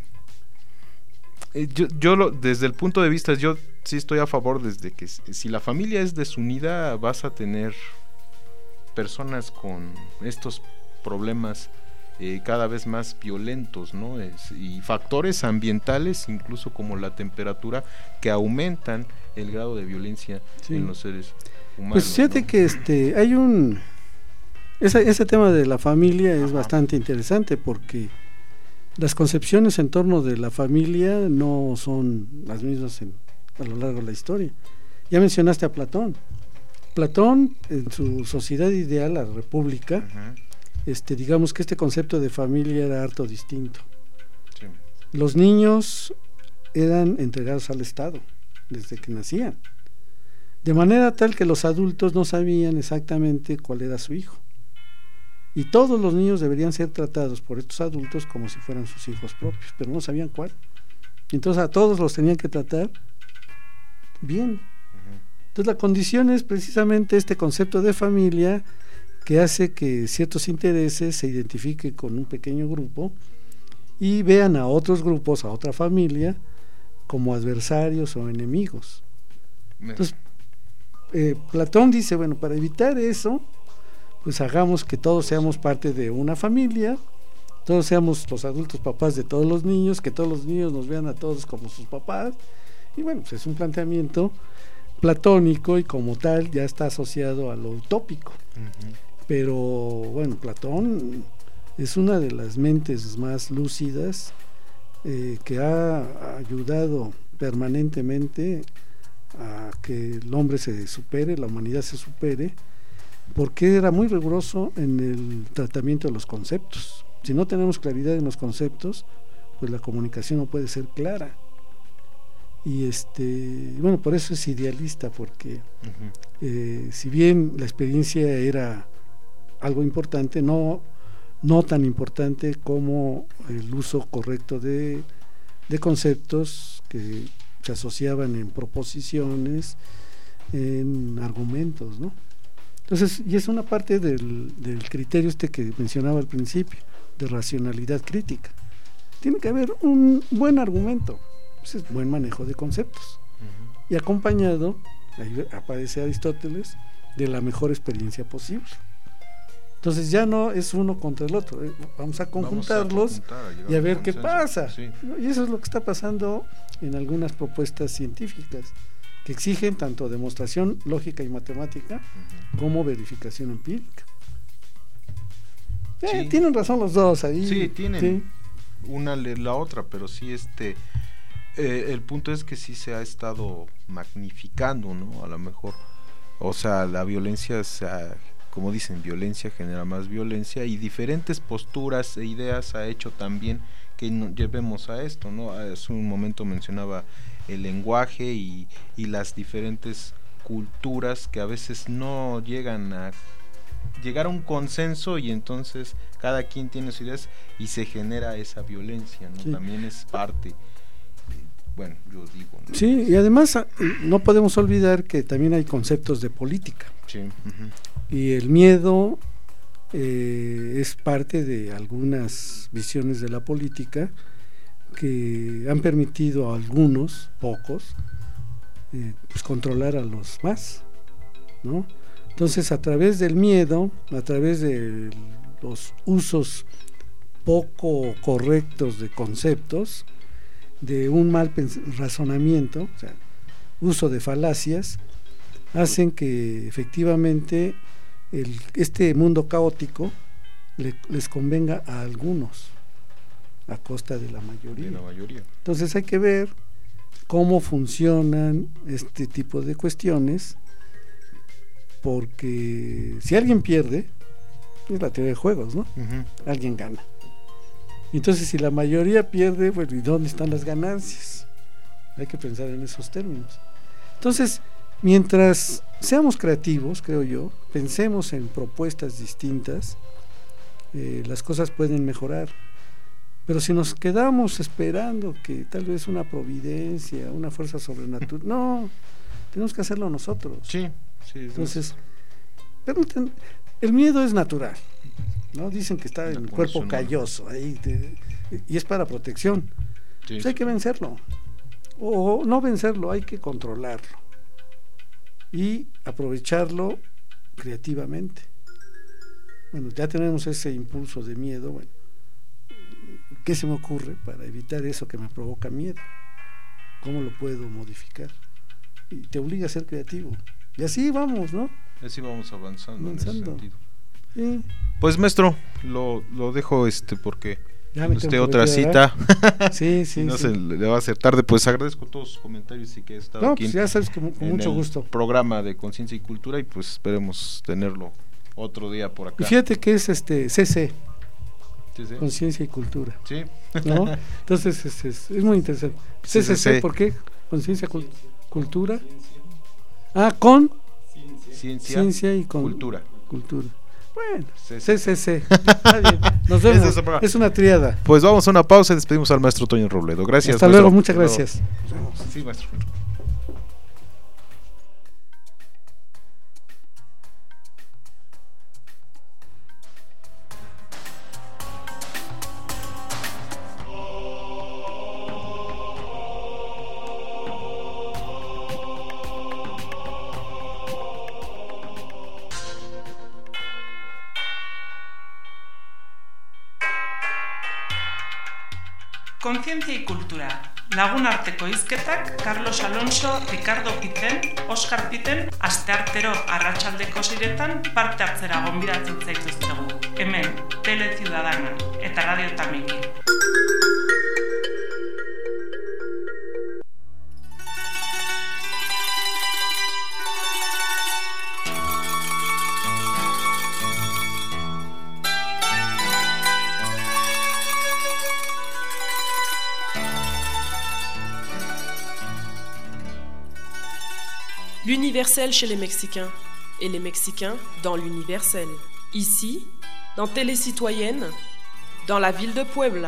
eh, yo, yo lo, desde el punto de vista, yo sí estoy a favor desde que si la familia es desunida, vas a tener personas con estos problemas Eh, cada vez más violentos, ¿no? Es, y factores ambientales, incluso como la temperatura, que aumentan el grado de violencia sí. en los seres humanos. Pues fíjate, ¿no? que este hay un ese, ese tema de la familia es Ajá. bastante interesante, porque las concepciones en torno de la familia no son las mismas en, a lo largo de la historia. Ya mencionaste a Platón. Platón, en su sociedad ideal, la república, Ajá. Este, digamos que este concepto de familia era harto distinto. Sí. Los niños eran entregados al Estado desde que nacían, de manera tal que los adultos no sabían exactamente cuál era su hijo, y todos los niños deberían ser tratados por estos adultos como si fueran sus hijos propios, pero no sabían cuál. Entonces a todos los tenían que tratar bien. Uh-huh. Entonces la condición es precisamente este concepto de familia, que hace que ciertos intereses se identifiquen con un pequeño grupo y vean a otros grupos, a otra familia, como adversarios o enemigos. Entonces, eh, Platón dice, bueno, para evitar eso, pues hagamos que todos seamos parte de una familia, todos seamos los adultos papás de todos los niños, que todos los niños nos vean a todos como sus papás, y bueno, pues es un planteamiento platónico y como tal ya está asociado a lo utópico. Uh-huh. Pero bueno, Platón es una de las mentes más lúcidas eh, que ha ayudado permanentemente a que el hombre se supere, la humanidad se supere, porque era muy riguroso en el tratamiento de los conceptos. Si no tenemos claridad en los conceptos, pues la comunicación no puede ser clara. Y este, bueno, por eso es idealista, porque uh-huh. eh, si bien la experiencia era algo importante, no, no tan importante como el uso correcto de, de conceptos que se asociaban en proposiciones, en argumentos, ¿no? Entonces, y es una parte del, del criterio este que mencionaba al principio, de racionalidad crítica. Tiene que haber un buen argumento, pues es buen manejo de conceptos, uh-huh. y acompañado, ahí aparece Aristóteles, de la mejor experiencia posible. Entonces ya no es uno contra el otro, eh, vamos a conjuntarlos Vamos a conjuntar, a y a ver qué consenso. pasa. Sí. Y eso es lo que está pasando en algunas propuestas científicas que exigen tanto demostración lógica y matemática uh-huh. como verificación empírica. Eh, sí. Tienen razón los dos ahí. Sí, tienen sí. una la otra, pero sí este eh, el punto es que sí se ha estado magnificando, ¿no? A lo mejor, o sea, la violencia se ha, como dicen, violencia genera más violencia, y diferentes posturas e ideas ha hecho también que no, llevemos a esto, ¿no? Hace un momento mencionaba el lenguaje y, y las diferentes culturas que a veces no llegan a llegar a un consenso, y entonces cada quien tiene sus ideas y se genera esa violencia, ¿no? Sí. También es parte, bueno, yo digo, ¿no? Sí, y además no podemos olvidar que también hay conceptos de política. Sí. Uh-huh. Y el miedo eh, es parte de algunas visiones de la política que han permitido a algunos, pocos, eh, pues controlar a los más, ¿no? Entonces, a través del miedo, a través de los usos poco correctos de conceptos, de un mal razonamiento, o sea, uso de falacias, hacen que efectivamente el, este mundo caótico le, les convenga a algunos a costa de la mayoría. De la mayoría. Entonces hay que ver cómo funcionan este tipo de cuestiones, porque si alguien pierde, es la teoría de juegos, ¿no? Uh-huh. Alguien gana. Entonces, si la mayoría pierde, bueno, ¿y dónde están las ganancias? Hay que pensar en esos términos. Entonces, mientras seamos creativos, creo yo, pensemos en propuestas distintas, eh, las cosas pueden mejorar. Pero si nos quedamos esperando que tal vez una providencia, una fuerza sobrenatural, no, tenemos que hacerlo nosotros. Sí, sí. Entonces, pero el miedo es natural, ¿no? Dicen que está en el cuerpo calloso, ahí te, y es para protección. Sí, pues sí. Hay que vencerlo, o no vencerlo, hay que controlarlo y aprovecharlo creativamente. Bueno, ya tenemos ese impulso de miedo, bueno, ¿qué se me ocurre para evitar eso que me provoca miedo? ¿Cómo lo puedo modificar? Y te obliga a ser creativo. Y así vamos, ¿no? Así vamos avanzando, avanzando. En ese sentido. Sí. Pues maestro, lo, lo dejo este porque usted otra cita. Sí, sí. no sí. se le va a hacer tarde. Pues agradezco todos sus comentarios y que he estado no, aquí. Pues ya sabes, con, con mucho el gusto. Programa de Conciencia y Cultura, y pues esperemos tenerlo otro día por acá. Y fíjate que es este C C. Sí, sí. Conciencia y Cultura. Sí. ¿No? Entonces es, es, es muy interesante. C C C, C C C. ¿Por qué? Conciencia, cul Cultura. Ah, con Ciencia, Ciencia y con Cultura. Cultura. Bueno, C C C. C C C. Está bien. Nos vemos. Es, es una triada. Pues vamos a una pausa y despedimos al maestro Toño Robledo. Gracias. Hasta maestro. luego, muchas gracias. Sí, maestro. Conciencia y Cultura. Lagunarteko hizketak Carlos Alonso, Ricardo Piten, Oskar Piten, asteartero arratsaldeko seiretan parte hartzera gonbidatzen zaituztegu. Hemen, Tele Ciudadana eta Radio Tamiki. L'universel chez les Mexicains et les Mexicains dans l'universel. Ici, dans Télé Citoyenne, dans la ville de Puebla.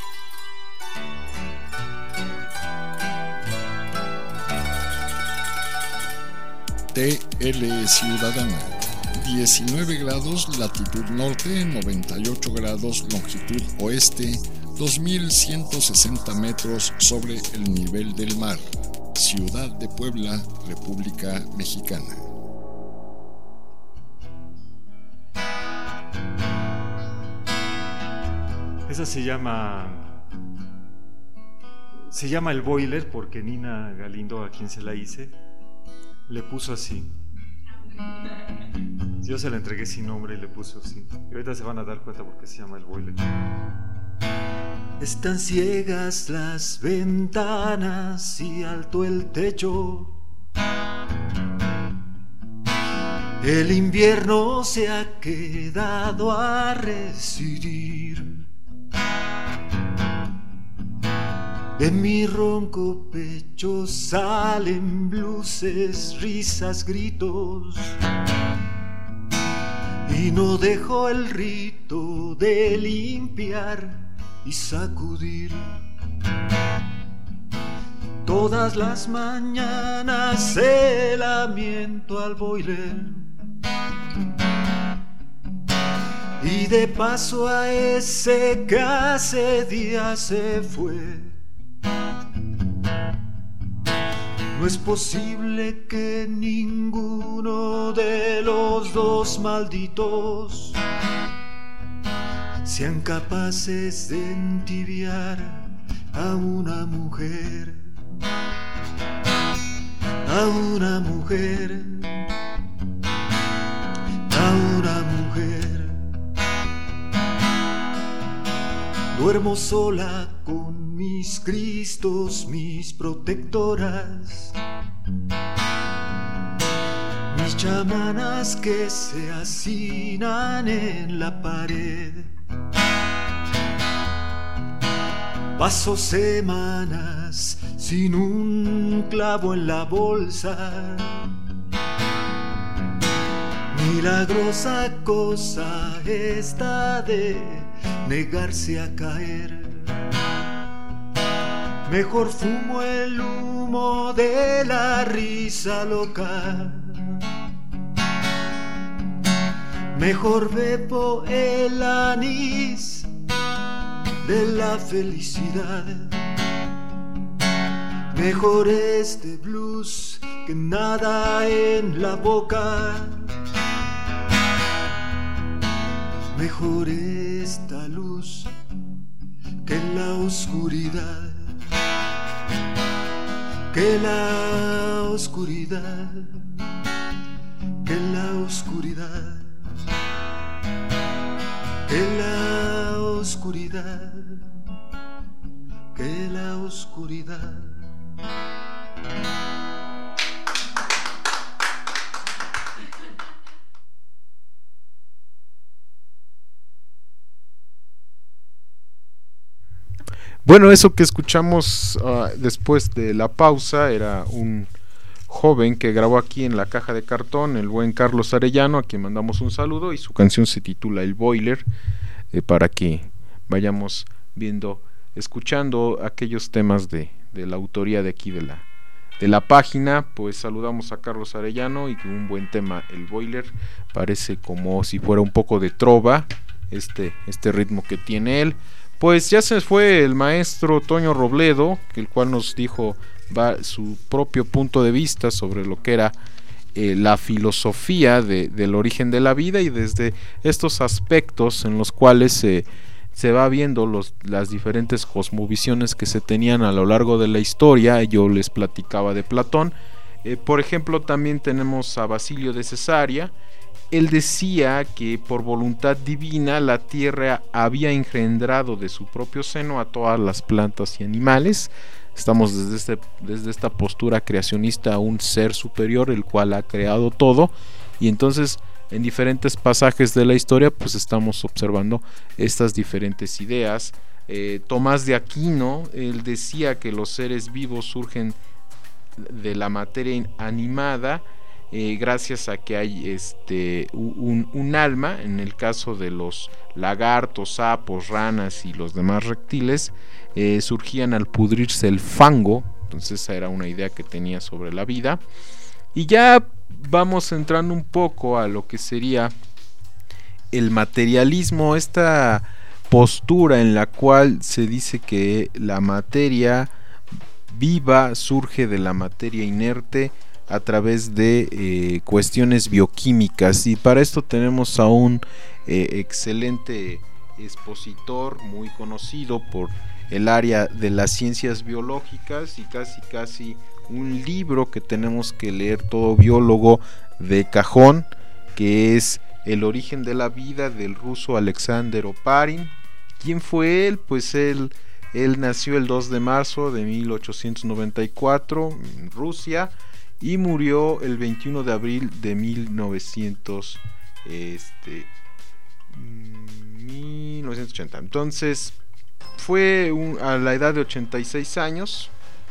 T L Ciudadana, diecinueve grados latitud norte, noventa y ocho grados longitud oeste, dos mil ciento sesenta metros sobre el nivel del mar. Ciudad de Puebla, República Mexicana. Esa se llama se llama El Boiler porque Nina Galindo, a quien se la hice, le puso así. Yo se la entregué sin nombre y le puse así. Y ahorita se van a dar cuenta por qué se llama El Boiler. Están ciegas las ventanas y alto el techo. El invierno se ha quedado a residir. De mi ronco pecho salen blues, risas, gritos. Y no dejo el rito de limpiar y sacudir. Todas las mañanas se lamento al boiler. Y de paso a ese que hace días se fue. No es posible que ninguno de los dos malditos sean capaces de entibiar a una mujer, a una mujer, a una mujer. Duermo sola con mis cristos, mis protectoras, mis chamanas que se hacinan en la pared. Paso semanas sin un clavo en la bolsa. Milagrosa cosa esta de negarse a caer. Mejor fumo el humo de la risa loca. Mejor bebo el anís de la felicidad. Mejor este blues que nada en la boca. Mejor esta luz que la oscuridad, que la oscuridad, que la oscuridad, que la oscuridad, que la oscuridad. Bueno, eso que escuchamos uh, después de la pausa era un joven que grabó aquí en la caja de cartón, el buen Carlos Arellano, a quien mandamos un saludo, y su canción se titula El Boiler, eh, para que vayamos viendo, escuchando aquellos temas de, de la autoría de aquí de la, de la página. Pues saludamos a Carlos Arellano y un buen tema, El Boiler, parece como si fuera un poco de trova este, este ritmo que tiene él. Pues ya se fue el maestro Toño Robledo, el cual nos dijo va, su propio punto de vista sobre lo que era eh, la filosofía de, del origen de la vida, y desde estos aspectos en los cuales se, se va viendo los, las diferentes cosmovisiones que se tenían a lo largo de la historia. Yo les platicaba de Platón. Eh, por ejemplo, también tenemos a Basilio de Cesarea. Él decía que por voluntad divina la tierra había engendrado de su propio seno a todas las plantas y animales. Estamos desde, este, desde esta postura creacionista a un ser superior, el cual ha creado todo, y entonces en diferentes pasajes de la historia pues estamos observando estas diferentes ideas. eh, Tomás de Aquino, él decía que los seres vivos surgen de la materia animada, Eh, gracias a que hay este un, un alma. En el caso de los lagartos, sapos, ranas y los demás reptiles, eh, surgían al pudrirse el fango. Entonces esa era una idea que tenía sobre la vida. Y ya vamos entrando un poco a lo que sería el materialismo, esta postura en la cual se dice que la materia viva surge de la materia inerte a través de eh, cuestiones bioquímicas, y para esto tenemos a un eh, excelente expositor muy conocido por el área de las ciencias biológicas y casi casi un libro que tenemos que leer todo biólogo de cajón, que es El origen de la vida, del ruso Alexander Oparin. ¿Quién fue él? Pues él, él nació el dos de marzo de mil ochocientos noventa y cuatro en Rusia y murió el veintiuno de abril de mil novecientos ochenta. Entonces fue un, a la edad de ochenta y seis años,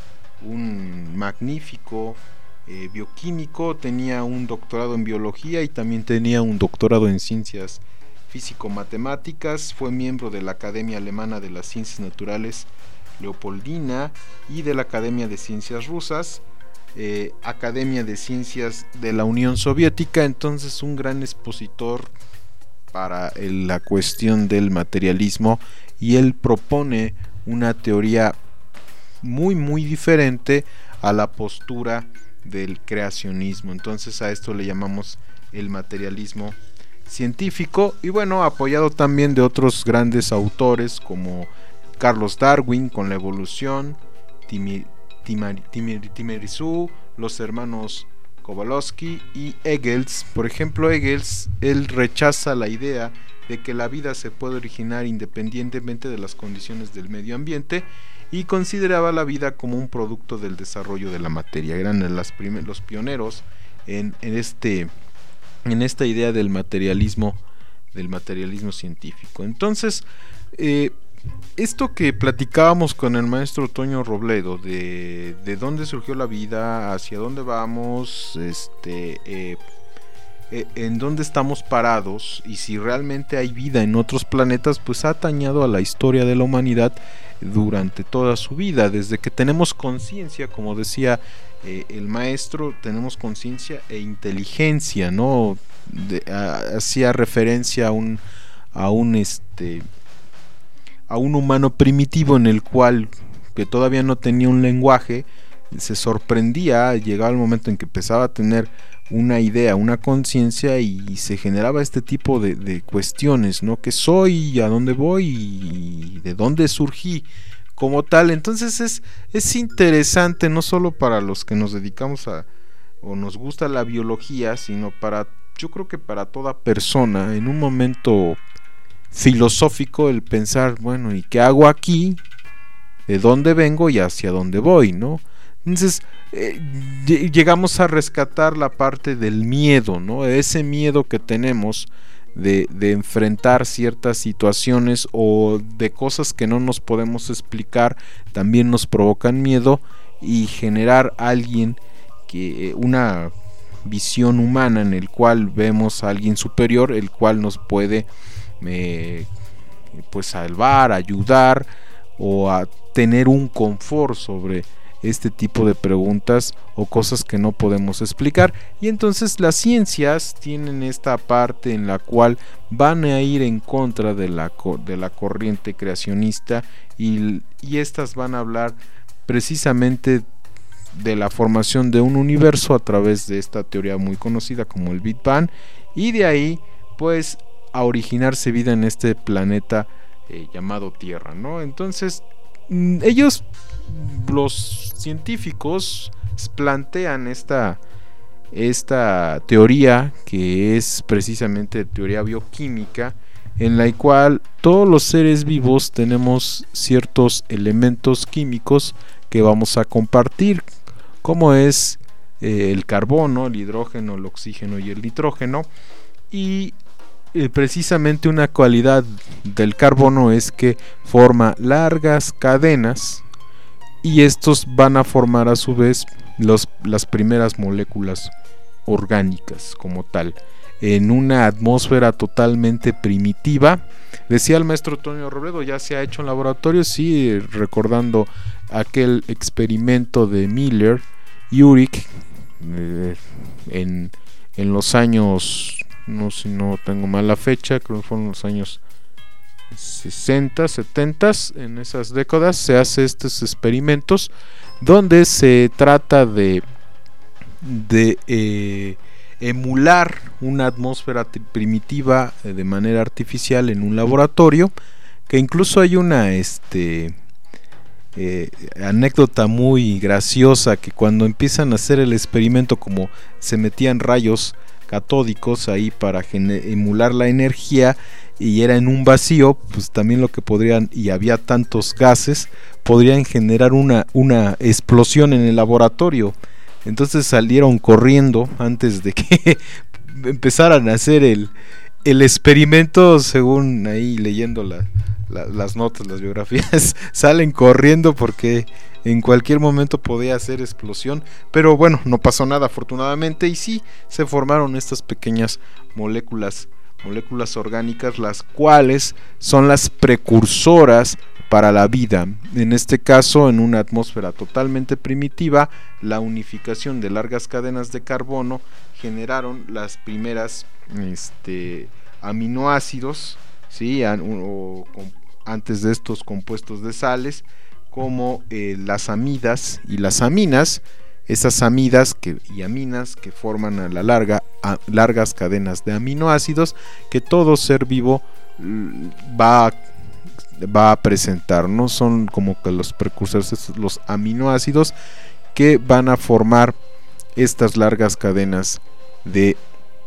un magnífico eh, bioquímico, tenía un doctorado en biología y también tenía un doctorado en ciencias físico-matemáticas, fue miembro de la Academia Alemana de las Ciencias Naturales Leopoldina y de la Academia de Ciencias Rusas, eh, Academia de Ciencias de la Unión Soviética, entonces un gran expositor para el, la cuestión del materialismo, y él propone una teoría muy muy diferente a la postura del creacionismo. Entonces a esto le llamamos el materialismo científico, y bueno, apoyado también de otros grandes autores como Carlos Darwin con la evolución, Timir, Timir, Timir, Timiryasu, los hermanos Kowalski y Engels. Por ejemplo, Engels, él rechaza la idea de que la vida se puede originar independientemente de las condiciones del medio ambiente, y consideraba la vida como un producto del desarrollo de la materia. Eran las primer, los pioneros en, en, este, en esta idea del materialismo, del materialismo científico. Entonces, eh, esto que platicábamos con el maestro Toño Robledo, de, de dónde surgió la vida, hacia dónde vamos, este, eh, eh, en dónde estamos parados, y si realmente hay vida en otros planetas, pues ha atañado a la historia de la humanidad durante toda su vida. Desde que tenemos conciencia, como decía eh, el maestro, tenemos conciencia e inteligencia, ¿no? De, a, hacía referencia a un a un este a un humano primitivo en el cual, que todavía no tenía un lenguaje, se sorprendía, llegaba el momento en que empezaba a tener una idea, una conciencia, y se generaba este tipo de, de cuestiones, ¿no? ¿Qué soy? ¿A dónde voy? ¿Y de dónde surgí como tal? Entonces es, es interesante, no solo para los que nos dedicamos a o nos gusta la biología, sino para, yo creo que para toda persona, en un momento filosófico, el pensar, bueno, ¿y qué hago aquí? ¿De dónde vengo y hacia dónde voy? ¿No? Entonces eh, llegamos a rescatar la parte del miedo, ¿no? Ese miedo que tenemos de, de enfrentar ciertas situaciones o de cosas que no nos podemos explicar, también nos provocan miedo, y generar a alguien que una visión humana en el cual vemos a alguien superior, el cual nos puede eh, pues salvar, ayudar, o a tener un confort sobre este tipo de preguntas o cosas que no podemos explicar. Y entonces las ciencias tienen esta parte en la cual van a ir en contra de la, de la corriente creacionista, y, y estas van a hablar precisamente de la formación de un universo a través de esta teoría muy conocida como el Big Bang, y de ahí pues a originarse vida en este planeta eh, llamado Tierra, ¿no? Entonces ellos, los científicos, plantean esta, esta teoría, que es precisamente teoría bioquímica, en la cual todos los seres vivos tenemos ciertos elementos químicos que vamos a compartir, como es eh, el carbono, el hidrógeno, el oxígeno y el nitrógeno. Y Eh, precisamente una cualidad del carbono es que forma largas cadenas, y estos van a formar a su vez los, las primeras moléculas orgánicas como tal, en una atmósfera totalmente primitiva. Decía el maestro Antonio Robledo, ya se ha hecho en laboratorio, sí, recordando aquel experimento de Miller y Urich eh, en, en los años, no si no tengo mal la fecha, creo que fueron los años sesenta, setenta, en esas décadas se hace estos experimentos donde se trata de de eh, emular una atmósfera primitiva de manera artificial en un laboratorio, que incluso hay una este eh, anécdota muy graciosa, que cuando empiezan a hacer el experimento, como se metían rayos catódicos ahí para emular la energía y era en un vacío, pues también lo que podrían, y había tantos gases, podrían generar una, una explosión en el laboratorio. Entonces salieron corriendo antes de que empezaran a hacer el, el experimento, según ahí leyendo la, la, las notas, las biografías, salen corriendo porque en cualquier momento podía hacer explosión, pero bueno, no pasó nada afortunadamente, y sí se formaron estas pequeñas moléculas, moléculas orgánicas, las cuales son las precursoras para la vida. En este caso, en una atmósfera totalmente primitiva, la unificación de largas cadenas de carbono generaron las primeras este, aminoácidos, ¿sí? o, o, antes de estos compuestos de sales, como eh, las amidas y las aminas, esas amidas que, y aminas que forman a la larga a, largas cadenas de aminoácidos que todo ser vivo va a va a presentar, ¿no? Son como que los precursores, los aminoácidos que van a formar estas largas cadenas de,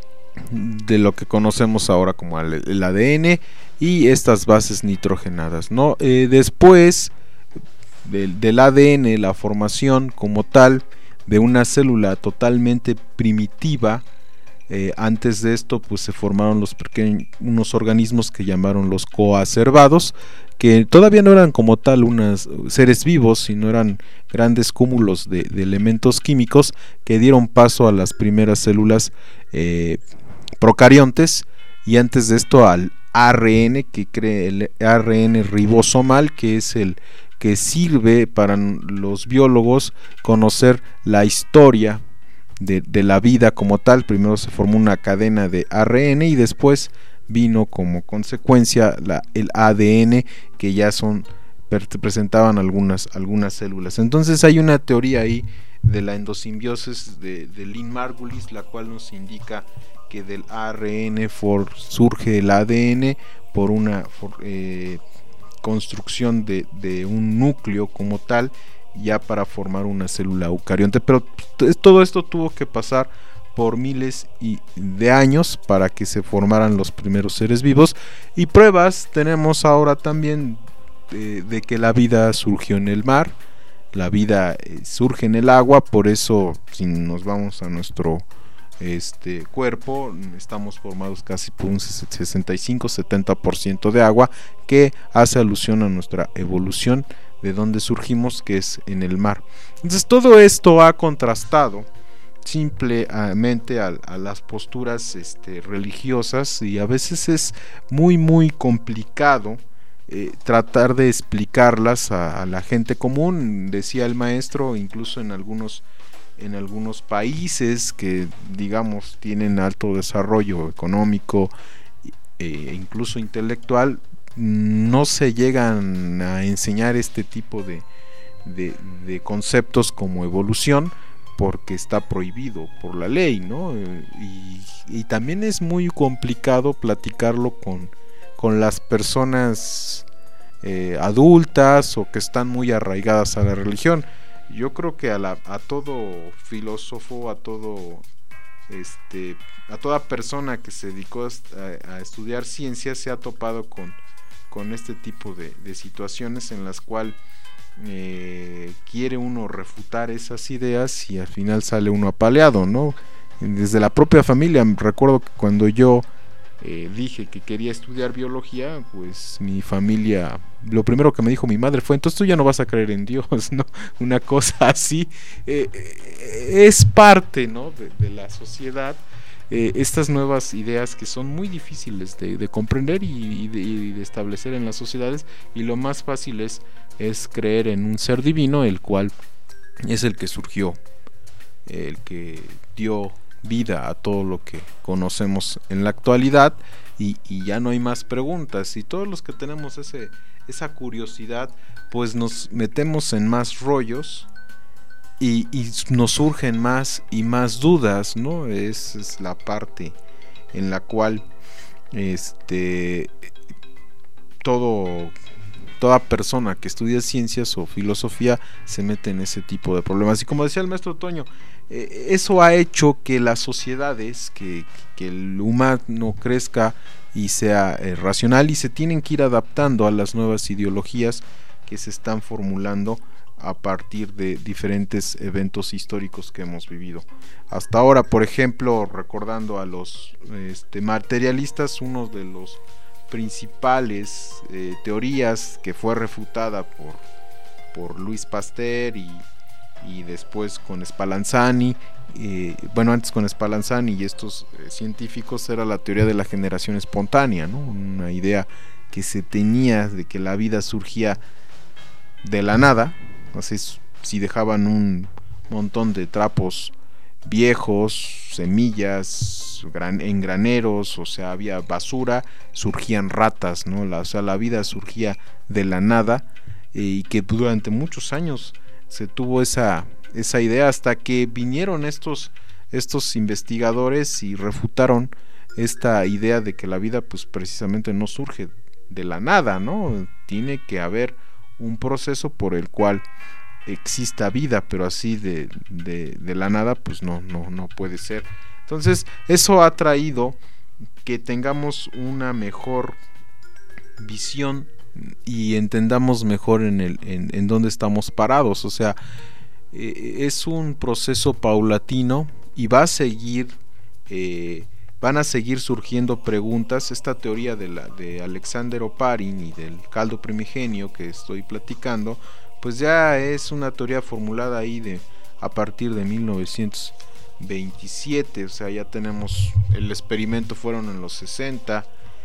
de lo que conocemos ahora como el, el A D N y estas bases nitrogenadas, ¿no? Eh, después del, del A D N, la formación como tal de una célula totalmente primitiva. Eh, antes de esto pues se formaron los pequeños, unos organismos que llamaron los coacervados, que todavía no eran como tal unos seres vivos, sino eran grandes cúmulos de, de elementos químicos que dieron paso a las primeras células eh, procariontes, y antes de esto al A R N, que cree el A R N ribosomal, que es el que sirve para los biólogos conocer la historia De, de la vida como tal. Primero se formó una cadena de A R N y después vino como consecuencia la, el A D N, que ya son presentaban algunas, algunas células. Entonces hay una teoría ahí de la endosimbiosis de, de Lynn Margulis, la cual nos indica que del A R N for, surge el A D N por una for, eh, construcción de, de un núcleo como tal, ya para formar una célula eucarionte, pero todo esto tuvo que pasar por miles y de años para que se formaran los primeros seres vivos, y pruebas tenemos ahora también de, de que la vida surgió en el mar, la vida eh, surge en el agua. Por eso si nos vamos a nuestro este cuerpo, estamos formados casi por un sesenta y cinco a setenta por ciento de agua, que hace alusión a nuestra evolución, de donde surgimos, que es en el mar. Entonces todo esto ha contrastado simplemente a, a las posturas este, religiosas, y a veces es muy muy complicado eh, tratar de explicarlas a, a la gente común. Decía el maestro, incluso en algunos en algunos países que digamos tienen alto desarrollo económico e incluso intelectual, no se llegan a enseñar este tipo de, de, de conceptos como evolución, porque está prohibido por la ley, ¿no? Y, y también es muy complicado platicarlo con, con las personas eh, adultas o que están muy arraigadas a la religión. Yo creo que a, la, a todo filósofo, a todo este, a toda persona que se dedicó a, a estudiar ciencias se ha topado con con este tipo de, de situaciones en las cuales eh, quiere uno refutar esas ideas y al final sale uno apaleado, ¿no? Desde la propia familia. Recuerdo que cuando yo eh, dije que quería estudiar biología, pues mi familia, lo primero que me dijo mi madre fue: entonces tú ya no vas a creer en Dios, ¿no? Una cosa así. eh, eh, es parte, ¿no? de, de la sociedad. Eh, estas nuevas ideas que son muy difíciles de, de comprender y, y, de, y de establecer en las sociedades, y lo más fácil es, es creer en un ser divino, el cual es el que surgió, el que dio vida a todo lo que conocemos en la actualidad, y, y ya no hay más preguntas, y todos los que tenemos ese, esa curiosidad pues nos metemos en más rollos y, y nos surgen más y más dudas, ¿no? Esa es la parte en la cual este todo toda persona que estudia ciencias o filosofía se mete en ese tipo de problemas. Y como decía el maestro Toño, eh, eso ha hecho que las sociedades, que, que el humano crezca y sea eh, racional, y se tienen que ir adaptando a las nuevas ideologías que se están formulando a partir de diferentes eventos históricos que hemos vivido hasta ahora. Por ejemplo, recordando a los este, materialistas, uno de los principales eh, teorías que fue refutada por, por Louis Pasteur y, y después con Spallanzani, eh, bueno antes con Spallanzani y estos eh, científicos, era la teoría de la generación espontánea, ¿no? Una idea que se tenía de que la vida surgía de la nada. Así, si dejaban un montón de trapos viejos, semillas gran, en graneros, o sea, había basura, surgían ratas, ¿no? La, o sea, la vida surgía de la nada, eh, y que durante muchos años se tuvo esa, esa idea, hasta que vinieron estos, estos investigadores y refutaron esta idea de que la vida pues precisamente no surge de la nada, ¿no? Tiene que haber un proceso por el cual exista vida, pero así de, de, de la nada pues no, no, no puede ser. Entonces eso ha traído que tengamos una mejor visión y entendamos mejor en, el, en, en dónde estamos parados. O sea, eh, es un proceso paulatino y va a seguir eh, van a seguir surgiendo preguntas. Esta teoría de, la, de Alexander Oparin y del caldo primigenio que estoy platicando, pues ya es una teoría formulada ahí de a partir de mil novecientos veintisiete, o sea, ya tenemos, el experimento fueron en los sesenta,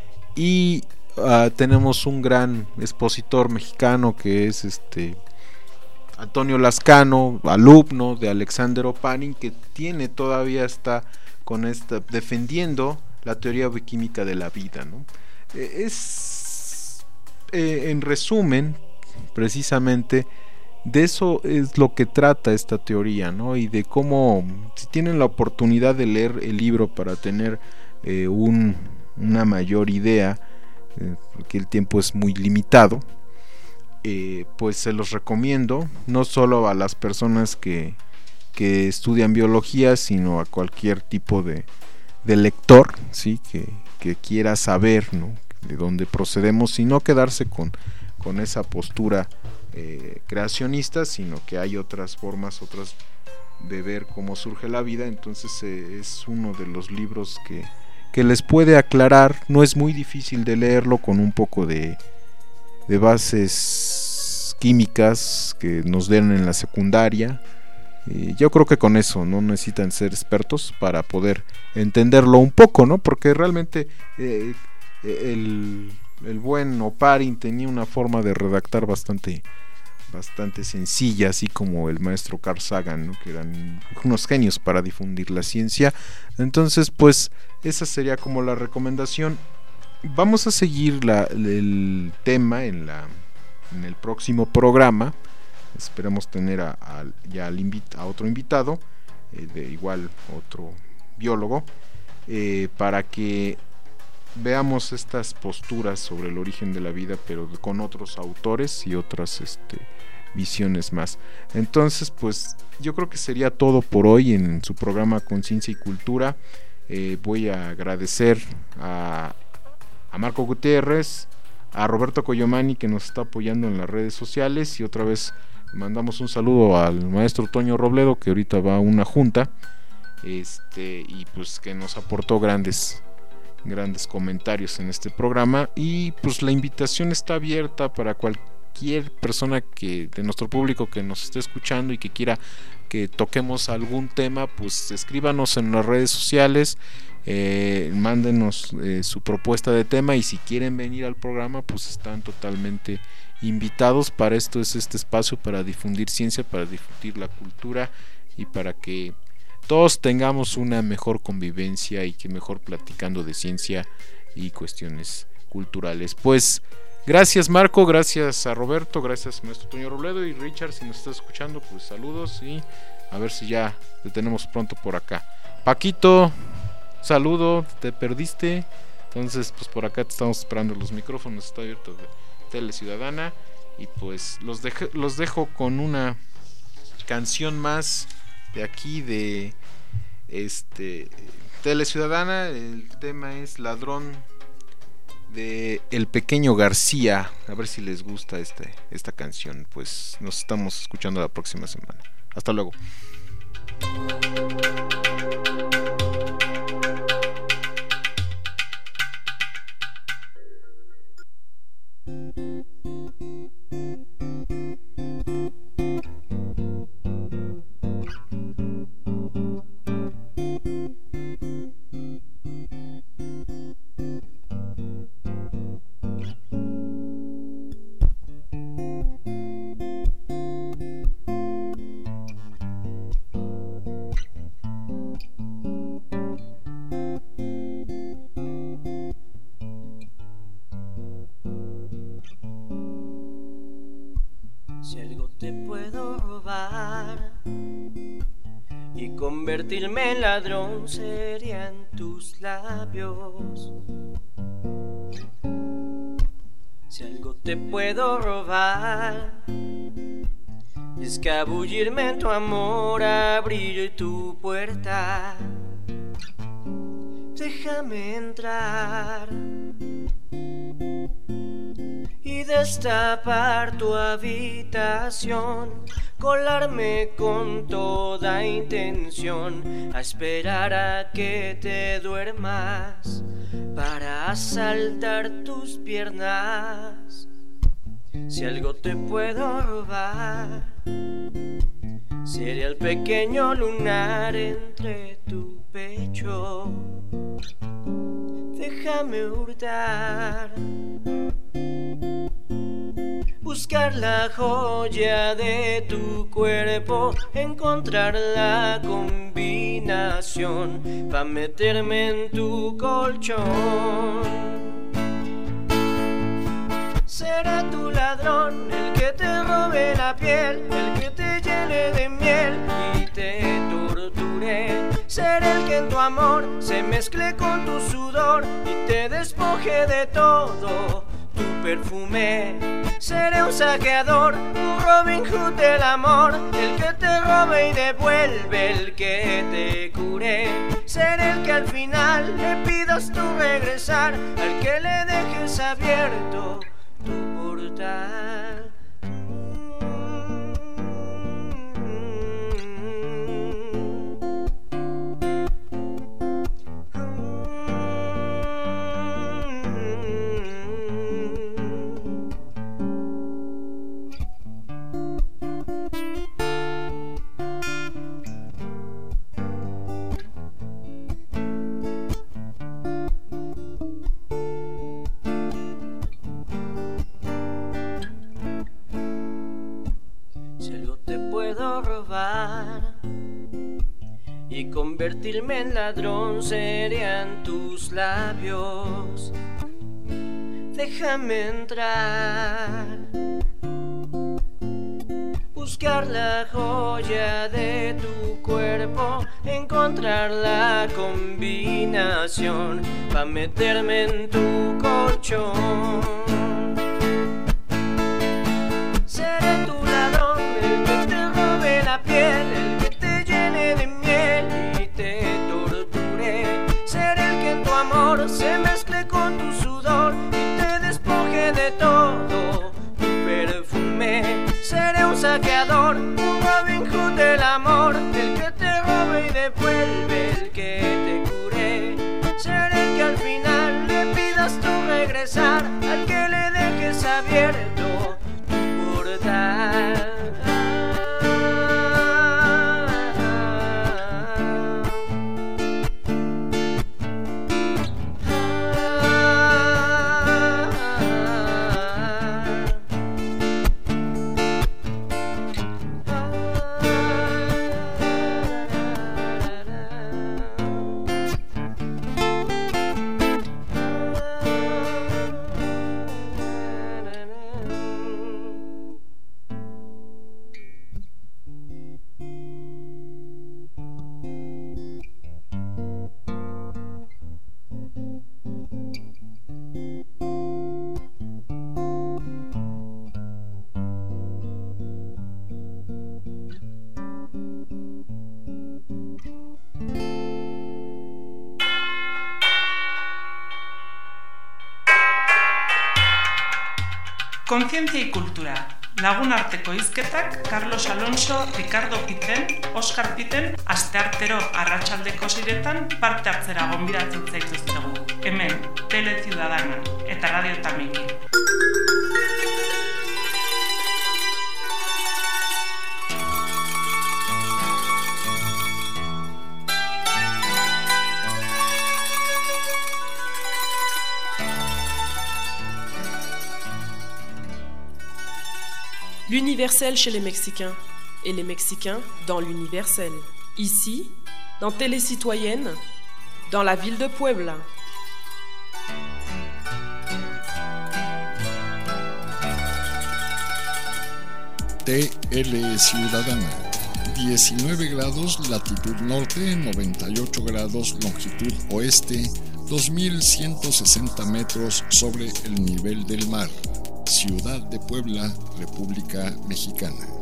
y uh, tenemos un gran expositor mexicano que es este Antonio Lascano, alumno de Alexander Oparin, que tiene todavía está con esta defendiendo la teoría bioquímica de la vida, ¿no? Eh, es eh, en resumen, precisamente de eso es lo que trata esta teoría, ¿no? Y de cómo, si tienen la oportunidad de leer el libro para tener eh, un, una mayor idea, eh, porque el tiempo es muy limitado, eh, pues se los recomiendo, no solo a las personas que, que estudian biología, sino a cualquier tipo de, de lector, ¿sí? que, que quiera saber, ¿no? De dónde procedemos, y no quedarse con, con esa postura eh, creacionista, sino que hay otras formas, otras de ver cómo surge la vida. Entonces eh, es uno de los libros que, que les puede aclarar. No es muy difícil de leerlo, con un poco de, de bases químicas que nos den en la secundaria. Eh, yo creo que con eso no necesitan ser expertos para poder entenderlo un poco, ¿no? Porque realmente eh, el, el buen Oparin tenía una forma de redactar bastante bastante sencilla, así como el maestro Carl Sagan, ¿no? Que eran unos genios para difundir la ciencia. Entonces, pues esa sería como la recomendación. Vamos a seguir la, el tema en la en el próximo programa. Esperamos tener a, a, ya al invit- a otro invitado, eh, de igual otro biólogo, eh, para que veamos estas posturas sobre el origen de la vida, pero con otros autores y otras este, visiones más. Entonces, pues yo creo que sería todo por hoy en su programa Conciencia y Cultura. Eh, voy a agradecer a, a Marco Gutiérrez, a Roberto Coyomani, que nos está apoyando en las redes sociales, y otra vez mandamos un saludo al maestro Toño Robledo, que ahorita va a una junta, este y pues que nos aportó grandes grandes comentarios en este programa. Y pues la invitación está abierta para cualquier persona que de nuestro público que nos esté escuchando y que quiera que toquemos algún tema, pues escríbanos en las redes sociales, eh, mándenos eh, su propuesta de tema, y si quieren venir al programa pues están totalmente invitados. Para esto es este espacio, para difundir ciencia, para difundir la cultura, y para que todos tengamos una mejor convivencia y que mejor platicando de ciencia y cuestiones culturales. Pues Gracias Marco, gracias a Roberto, gracias maestro Toño Robledo y Richard, si nos estás escuchando, pues saludos y a ver si ya te tenemos pronto por acá. Paquito, saludo, te perdiste, entonces pues por acá te estamos esperando, los micrófonos está abierto de Tele Ciudadana y pues los dejo, los dejo con una canción más de aquí de este Tele Ciudadana. El tema es Ladrón de El Pequeño García. A ver si les gusta este, esta canción. Pues nos estamos escuchando la próxima semana. Hasta luego. Si algo te puedo robar y convertirme en ladrón, serían tus labios. Si algo te puedo robar y escabullirme en tu amor, abrir tu puerta, déjame entrar y destapar tu habitación, colarme con toda intención, a esperar a que te duermas para asaltar tus piernas. Si algo te puedo robar, sería el pequeño lunar entre tu pecho. Déjame hurtar, buscar la joya de tu cuerpo, encontrar la combinación para meterme en tu colchón. Será tu ladrón el que te robe la piel, el que te llene de miel y te torture. Seré el que en tu amor se mezcle con tu sudor y te despoje de todo tu perfume. Seré un saqueador, un Robin Hood del amor, el que te robe y devuelve, el que te cure. Seré el que al final le pidas tu regresar, al que le dejes abierto tu portal. Y convertirme en ladrón, serían tus labios. Déjame entrar, buscar la joya de tu cuerpo, encontrar la combinación para meterme en tu colchón. Seré tu ladrón, el que te robe la piel, el que te llene de miel y te torture. Seré el que en tu amor se mezcle con tu sudor y te despoje de todo tu perfume. Seré un saqueador, un Robin Hood del amor, el que te robe y devuelve, el que te cure. Seré el que al final le pidas tu regresar, al que le dejes abierto tu portal. Kontzientzia y kultura. Lagun arteko hizketak Carlos Alonso, Ricardo Piten, Oskar Piten, asteartero arratsaldeko seiretan parte hartzera gonbidatzen zaituztegu. Hemen, Tele Ciudadana eta Radio Tamiki. L'universel chez les Mexicains et les Mexicains dans l'universel. Ici, dans Télé Citoyenne, dans la ville de Puebla. T L Ciudadana. diecinueve grados latitud norte, noventa y ocho grados longitud oeste, dos mil ciento sesenta metros sobre el nivel del mar. Ciudad de Puebla, República Mexicana.